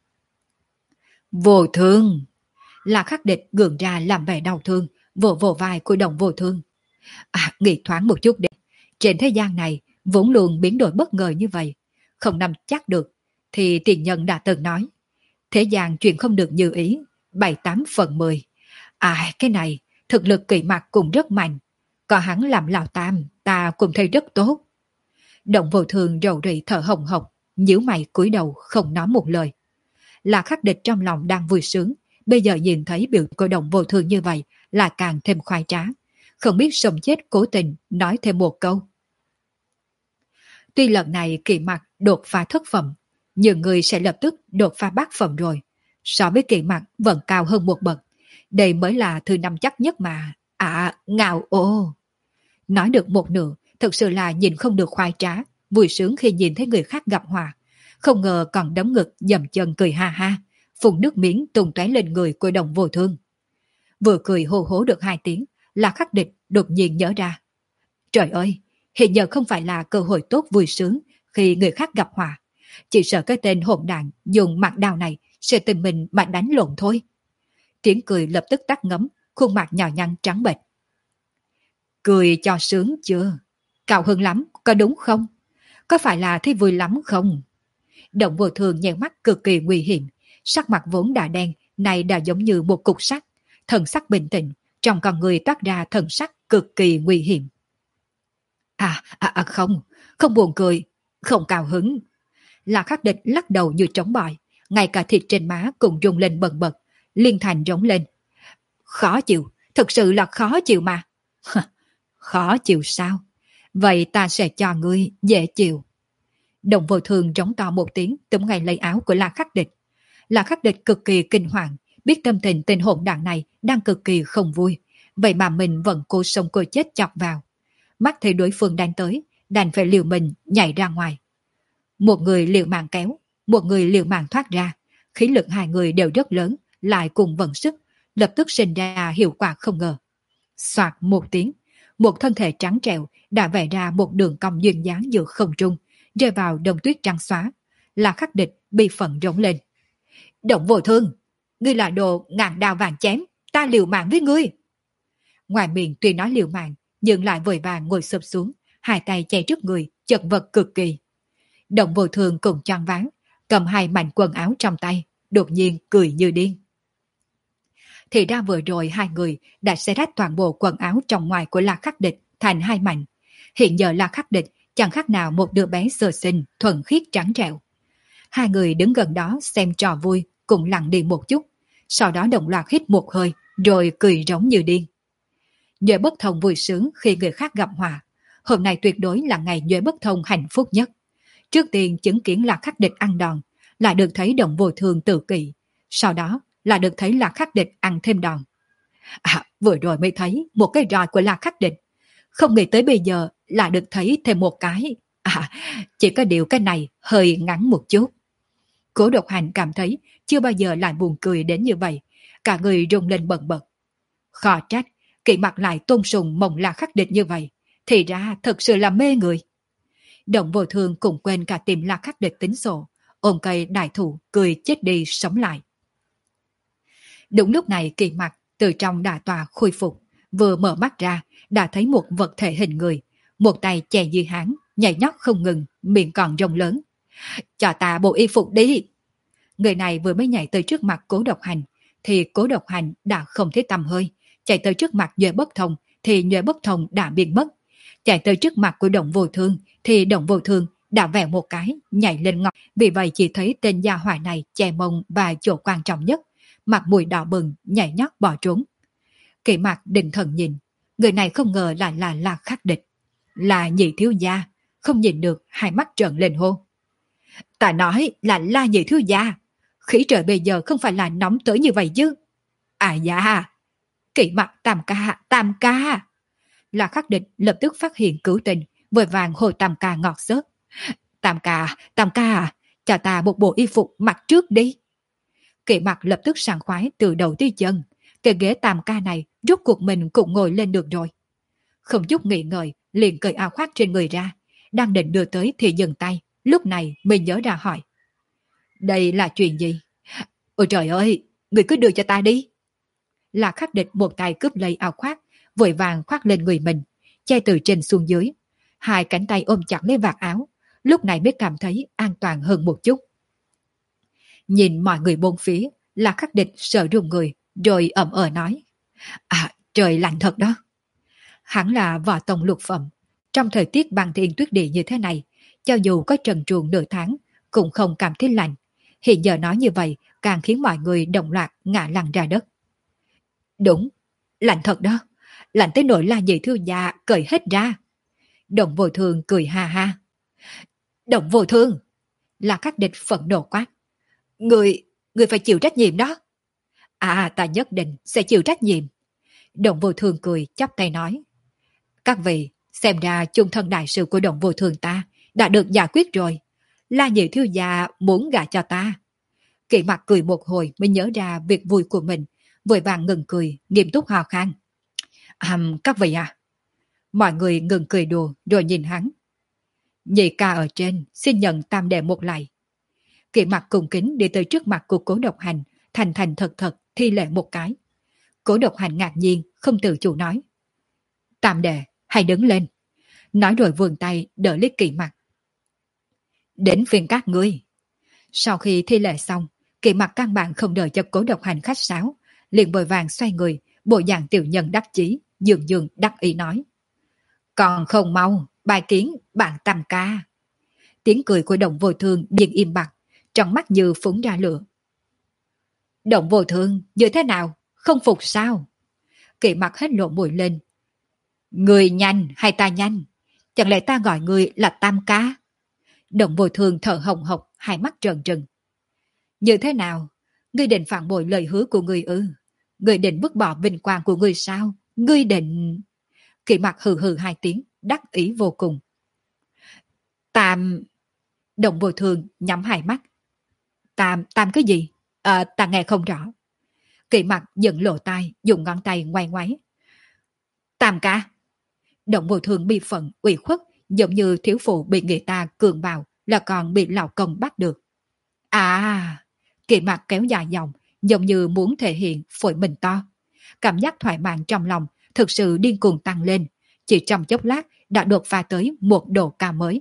Vô Thương! Là Khắc Địch gượng ra làm vẻ đau thương, vỗ vỗ vai của Đồng Vô Thương. À, nghĩ thoáng một chút đi. Trên thế gian này, vốn luôn biến đổi bất ngờ như vậy. Không nắm chắc được, thì tiền nhân đã từng nói. Thế gian chuyện không được như ý, bảy tám phần mười. À, cái này, thực lực Kỷ Mặc cũng rất mạnh. Có hắn làm lão tam, ta cũng thấy rất tốt. Đồng Vô Thương rầu rĩ thở hồng hộc, nhíu mày cúi đầu không nói một lời. Là Khắc Địch trong lòng đang vui sướng, bây giờ nhìn thấy biểu của Đồng Vô Thương như vậy là càng thêm khoái trá, không biết sống chết cố tình nói thêm một câu. Tuy lần này Kỷ Mặc đột phá thất phẩm, nhiều người sẽ lập tức đột phá bát phẩm rồi, so với Kỷ Mặc vẫn cao hơn một bậc. Đây mới là thứ năm chắc nhất mà. À, ngạo ô! Nói được một nửa, thực sự là nhìn không được khoái trá, vui sướng khi nhìn thấy người khác gặp họa. Không ngờ còn đấm ngực dầm chân cười ha ha, phun nước miếng tung tóe lên người của Đồng Vô Thương. Vừa cười hô hố được hai tiếng, là Khắc Địch đột nhiên nhớ ra. Trời ơi, hiện giờ không phải là cơ hội tốt vui sướng khi người khác gặp họa. Chỉ sợ cái tên hỗn đàn dùng mặt đao này sẽ tìm mình mà đánh lộn thôi. Tiếng cười lập tức tắt ngấm, khuôn mặt nhỏ nhăn trắng bệch. Cười cho sướng chưa? Cao hứng lắm, có đúng không? Có phải là thấy vui lắm không? Đồng Vô Thương nheo mắt cực kỳ nguy hiểm, sắc mặt vốn đã đen, này đã giống như một cục sắt, thần sắc bình tĩnh, trong con người toát ra thần sắc cực kỳ nguy hiểm. À, à, à không, không buồn cười, không cao hứng. Là Khắc Địch lắc đầu như trống bỏi, ngay cả thịt trên má cũng rung lên bần bật, liên thành rống lên. Khó chịu, thực sự là khó chịu mà. Khó chịu sao? Vậy ta sẽ cho ngươi dễ chịu. Đồng Vô Thương rống to một tiếng, túm ngay lấy áo của La Khắc Địch. La Khắc Địch cực kỳ kinh hoàng, biết tâm tình tên hỗn đản này đang cực kỳ không vui, vậy mà mình vẫn cố sống cố chết chọc vào. Mắt thấy đối phương đang tới, đành phải liều mình nhảy ra ngoài. Một người liều mạng kéo, một người liều mạng thoát ra, khí lực hai người đều rất lớn, lại cùng vận sức, lập tức sinh ra hiệu quả không ngờ. Soạt một tiếng, một thân thể trắng trẻo đã vẽ ra một đường cong duyên dáng giữa không trung, rơi vào đồng tuyết trắng xóa. Là Khắc Địch bị phẫn rống lên. Đồng Vô Thương, ngươi là đồ ngàn đao vàng chém, ta liều mạng với ngươi. Ngoài miệng tuy nói liều mạng, nhưng lại vội vàng ngồi sụp xuống, hai tay che trước người, chật vật cực kỳ. Đồng Vô Thương cùng choáng váng, cầm hai mảnh quần áo trong tay, đột nhiên cười như điên. Thì ra vừa rồi hai người đã xé rách toàn bộ quần áo trong ngoài của La Khắc Địch thành hai mảnh. Hiện giờ La Khắc Địch chẳng khác nào một đứa bé sơ sinh, thuần khiết trắng trẻo. Hai người đứng gần đó xem trò vui, cũng lặng đi một chút, sau đó đồng loạt hít một hơi, rồi cười rống như điên. Nhuệ Bất Thông vui sướng khi người khác gặp họa. Hôm nay tuyệt đối là ngày Nhuệ Bất Thông hạnh phúc nhất. Trước tiên chứng kiến là Khắc Địch ăn đòn, lại được thấy Đồng Vô Thương tự kỷ, sau đó là được thấy là Khắc Địch ăn thêm đòn. À, vừa rồi mới thấy một cái roi của La Khắc Địch, không nghĩ tới bây giờ là được thấy thêm một cái. À, chỉ có điều cái này hơi ngắn một chút. Cố Độc Hành cảm thấy chưa bao giờ lại buồn cười đến như vậy, cả người rung lên bần bật. Khó trách, Kỷ Mặc lại tôn sùng mộng La Khắc Địch như vậy, thì ra thật sự là mê người. Đồng Vô Thương cũng quên cả tìm La Khắc Địch tính sổ, ôm cây đại thụ cười chết đi sống lại. Đúng lúc này Kỷ Mặc từ trong đà tòa khôi phục, vừa mở mắt ra đã thấy một vật thể hình người, một tay chè dưới háng, nhảy nhót không ngừng, miệng còn rồng lớn. Cho ta bộ y phục đi. Người này vừa mới nhảy tới trước mặt Cố Độc Hành, thì Cố Độc Hành đã không thấy tăm hơi, chạy tới trước mặt Nhuệ Bất Thông thì Nhuệ Bất Thông đã biến mất, chạy tới trước mặt của Đồng Vô Thương thì Đồng Vô Thương đã vèo một cái nhảy lên ngọc. Vì vậy chỉ thấy tên gia hỏa này che mông và chỗ quan trọng nhất, mặt mũi đỏ bừng nhảy nhót bỏ trốn. Kỷ Mặc định thần nhìn, người này không ngờ lại là La Khắc Địch, là Nhị thiếu gia, không nhìn được hai mắt trợn lên hô. Ta nói là La Nhị thiếu gia, khí trời bây giờ không phải là nóng tới như vậy chứ. À dạ, Kỷ Mặc tam ca, tam ca. La Khắc Địch lập tức phát hiện cứu tình, vội vàng hồi tam ca ngọt xớt. Tam ca, tam ca, cho ta một bộ y phục mặc trước đi. Kỵ Mặc lập tức sảng khoái từ đầu tới chân, cái ghế tam ca này rốt cuộc mình cũng ngồi lên được rồi. Không chút nghĩ ngợi, liền cởi áo khoác trên người ra, đang định đưa tới thì dừng tay, lúc này mình nhớ ra hỏi. Đây là chuyện gì? Ôi trời ơi, người cứ đưa cho ta đi. Là Khắc Địch một tay cướp lấy áo khoác, vội vàng khoác lên người mình, che từ trên xuống dưới. Hai cánh tay ôm chặt lấy vạt áo, lúc này mới cảm thấy an toàn hơn một chút. Nhìn mọi người bốn phía, là Khắc Địch sợ run người, rồi ậm ờ nói. À, trời lạnh thật đó. Hắn là võ tông lục phẩm, trong thời tiết băng thiên tuyết địa như thế này, cho dù có trần truồng nửa tháng, cũng không cảm thấy lạnh. Hiện giờ nói như vậy, càng khiến mọi người đồng loạt ngã lăn ra đất. Đúng, lạnh thật đó, lạnh tới nỗi là nhị thiếu gia cởi hết ra. Đồng Vô Thương cười ha ha. Đồng Vô Thương, là Khắc Địch phẫn nộ quát. Người, người phải chịu trách nhiệm đó. À, ta nhất định sẽ chịu trách nhiệm. Đồng Vô Thương cười chắp tay nói. Các vị, xem ra chung thân đại sự của Đồng Vô Thương ta đã được giải quyết rồi. La nhị thiếu gia muốn gả cho ta. Kỵ Mặc cười một hồi mới nhớ ra việc vui của mình, vội vàng ngừng cười, nghiêm túc hò khan. À, các vị à. Mọi người ngừng cười đùa rồi nhìn hắn. Nhị ca ở trên xin nhận tam đệ một lạy. Kỵ Mặc cùng kính đi tới trước mặt của Cố Độc Hành, thành thành thật thật thi lễ một cái. Cố Độc Hành ngạc nhiên, không tự chủ nói. Tam đệ, hãy đứng lên. Nói rồi vươn tay đỡ lấy Kỵ Mặc. Đến phiên các ngươi. Sau khi thi lễ xong, Kỵ Mặc căn bản không đợi cho Cố Độc Hành khách sáo, liền vội vàng xoay người, bộ dạng tiểu nhân đắc chí, dường dường đắc ý nói. Còn không mau, bài kiến, bạn tam ca. Tiếng cười của Đồng Vô Thương điên im bặt, trong mắt như phúng ra lửa. Đồng Vô Thương, như thế nào? Không phục sao? Kỵ Mặc hết lộ mũi lên. Người nhanh hay ta nhanh? Chẳng lẽ ta gọi người là tam ca? Đồng Vô Thương thở hồng hộc, hai mắt trợn trừng. Như thế nào? Ngươi định phản bội lời hứa của ngươi ư? Ngươi định vứt bỏ vinh quang của ngươi sao? Ngươi định... Kỵ Mặc hừ hừ hai tiếng, đắc ý vô cùng. Tam... Đồng Vô Thương nhắm hai mắt. Tam, tam cái gì? À, ta nghe không rõ. Kỵ Mặc giận lộ tai, dùng ngón tay ngoay ngoáy. Tam ca. Đồng Vô Thương bi phận, ủy khuất, giống như thiếu phụ bị người ta cường bạo, là còn bị lão công bắt được. À... Kỵ Mặc kéo dài dòng, giống như muốn thể hiện phổi mình to. Cảm giác thoải mái trong lòng thực sự điên cuồng tăng lên, chỉ trong chốc lát đã đột phá tới một độ cao mới.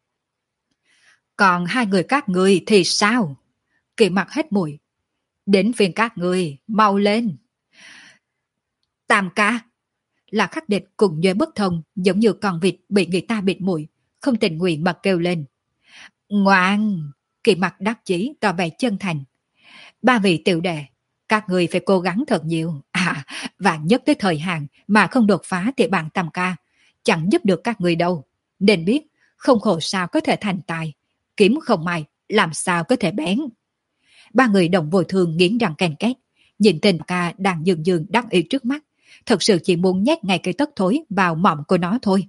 Còn hai người các ngươi thì sao? Kỵ Mặc hết mùi. Đến phiên các ngươi, mau lên. Tam ca. Là Khắc Địch cùng nhớ bất thông, giống như con vịt bị người ta bịt mũi, không tình nguyện mà kêu lên. Ngoan. Kỵ Mặc đắc chí tỏ vẻ chân thành. Ba vị tiểu đệ, các người phải cố gắng thật nhiều. À, và nhất tới thời hạn mà không đột phá thì bạn tam ca chẳng giúp được các người đâu. Nên biết, không khổ sao có thể thành tài, kiếm không may, làm sao có thể bén. Ba người Đồng Vô Thương nghiến răng ken két, nhìn tên ca đang dường dường đắc ý trước mắt, thật sự chỉ muốn nhét ngay cái tất thối vào mỏm của nó thôi.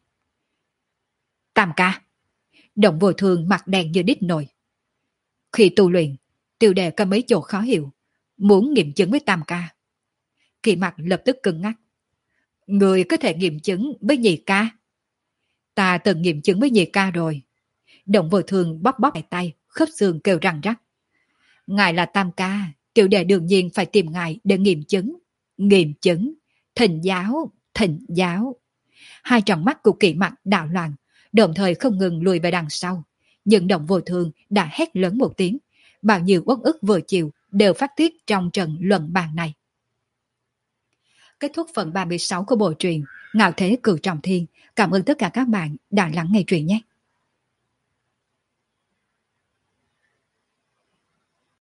Tam ca. Đồng Vô Thương mặt đen như đít nồi. Khi tu luyện, tiểu đệ có mấy chỗ khó hiểu, muốn nghiệm chứng với tam ca. Kỵ Mặc lập tức cứng ngắc. Người có thể nghiệm chứng với nhị ca? Ta từng nghiệm chứng với nhị ca rồi. Đồng Vô Thương bóp bóp tay, khớp xương kêu răng rắc. Ngài là tam ca, tiểu đệ đương nhiên phải tìm ngài để nghiệm chứng. Nghiệm chứng, thỉnh giáo, thỉnh giáo. Hai tròng mắt của Kỵ Mặc đảo loạn, đồng thời không ngừng lùi về đằng sau. Nhưng Đồng Vô Thương đã hét lớn một tiếng, bao nhiêu uất ức vừa chịu đều phát tiết trong trận luận bàn này. Kết thúc phần ba mươi sáu của bộ truyện Ngạo Thế Cửu Trọng Thiên. Cảm ơn tất cả các bạn đã lắng nghe truyện nhé.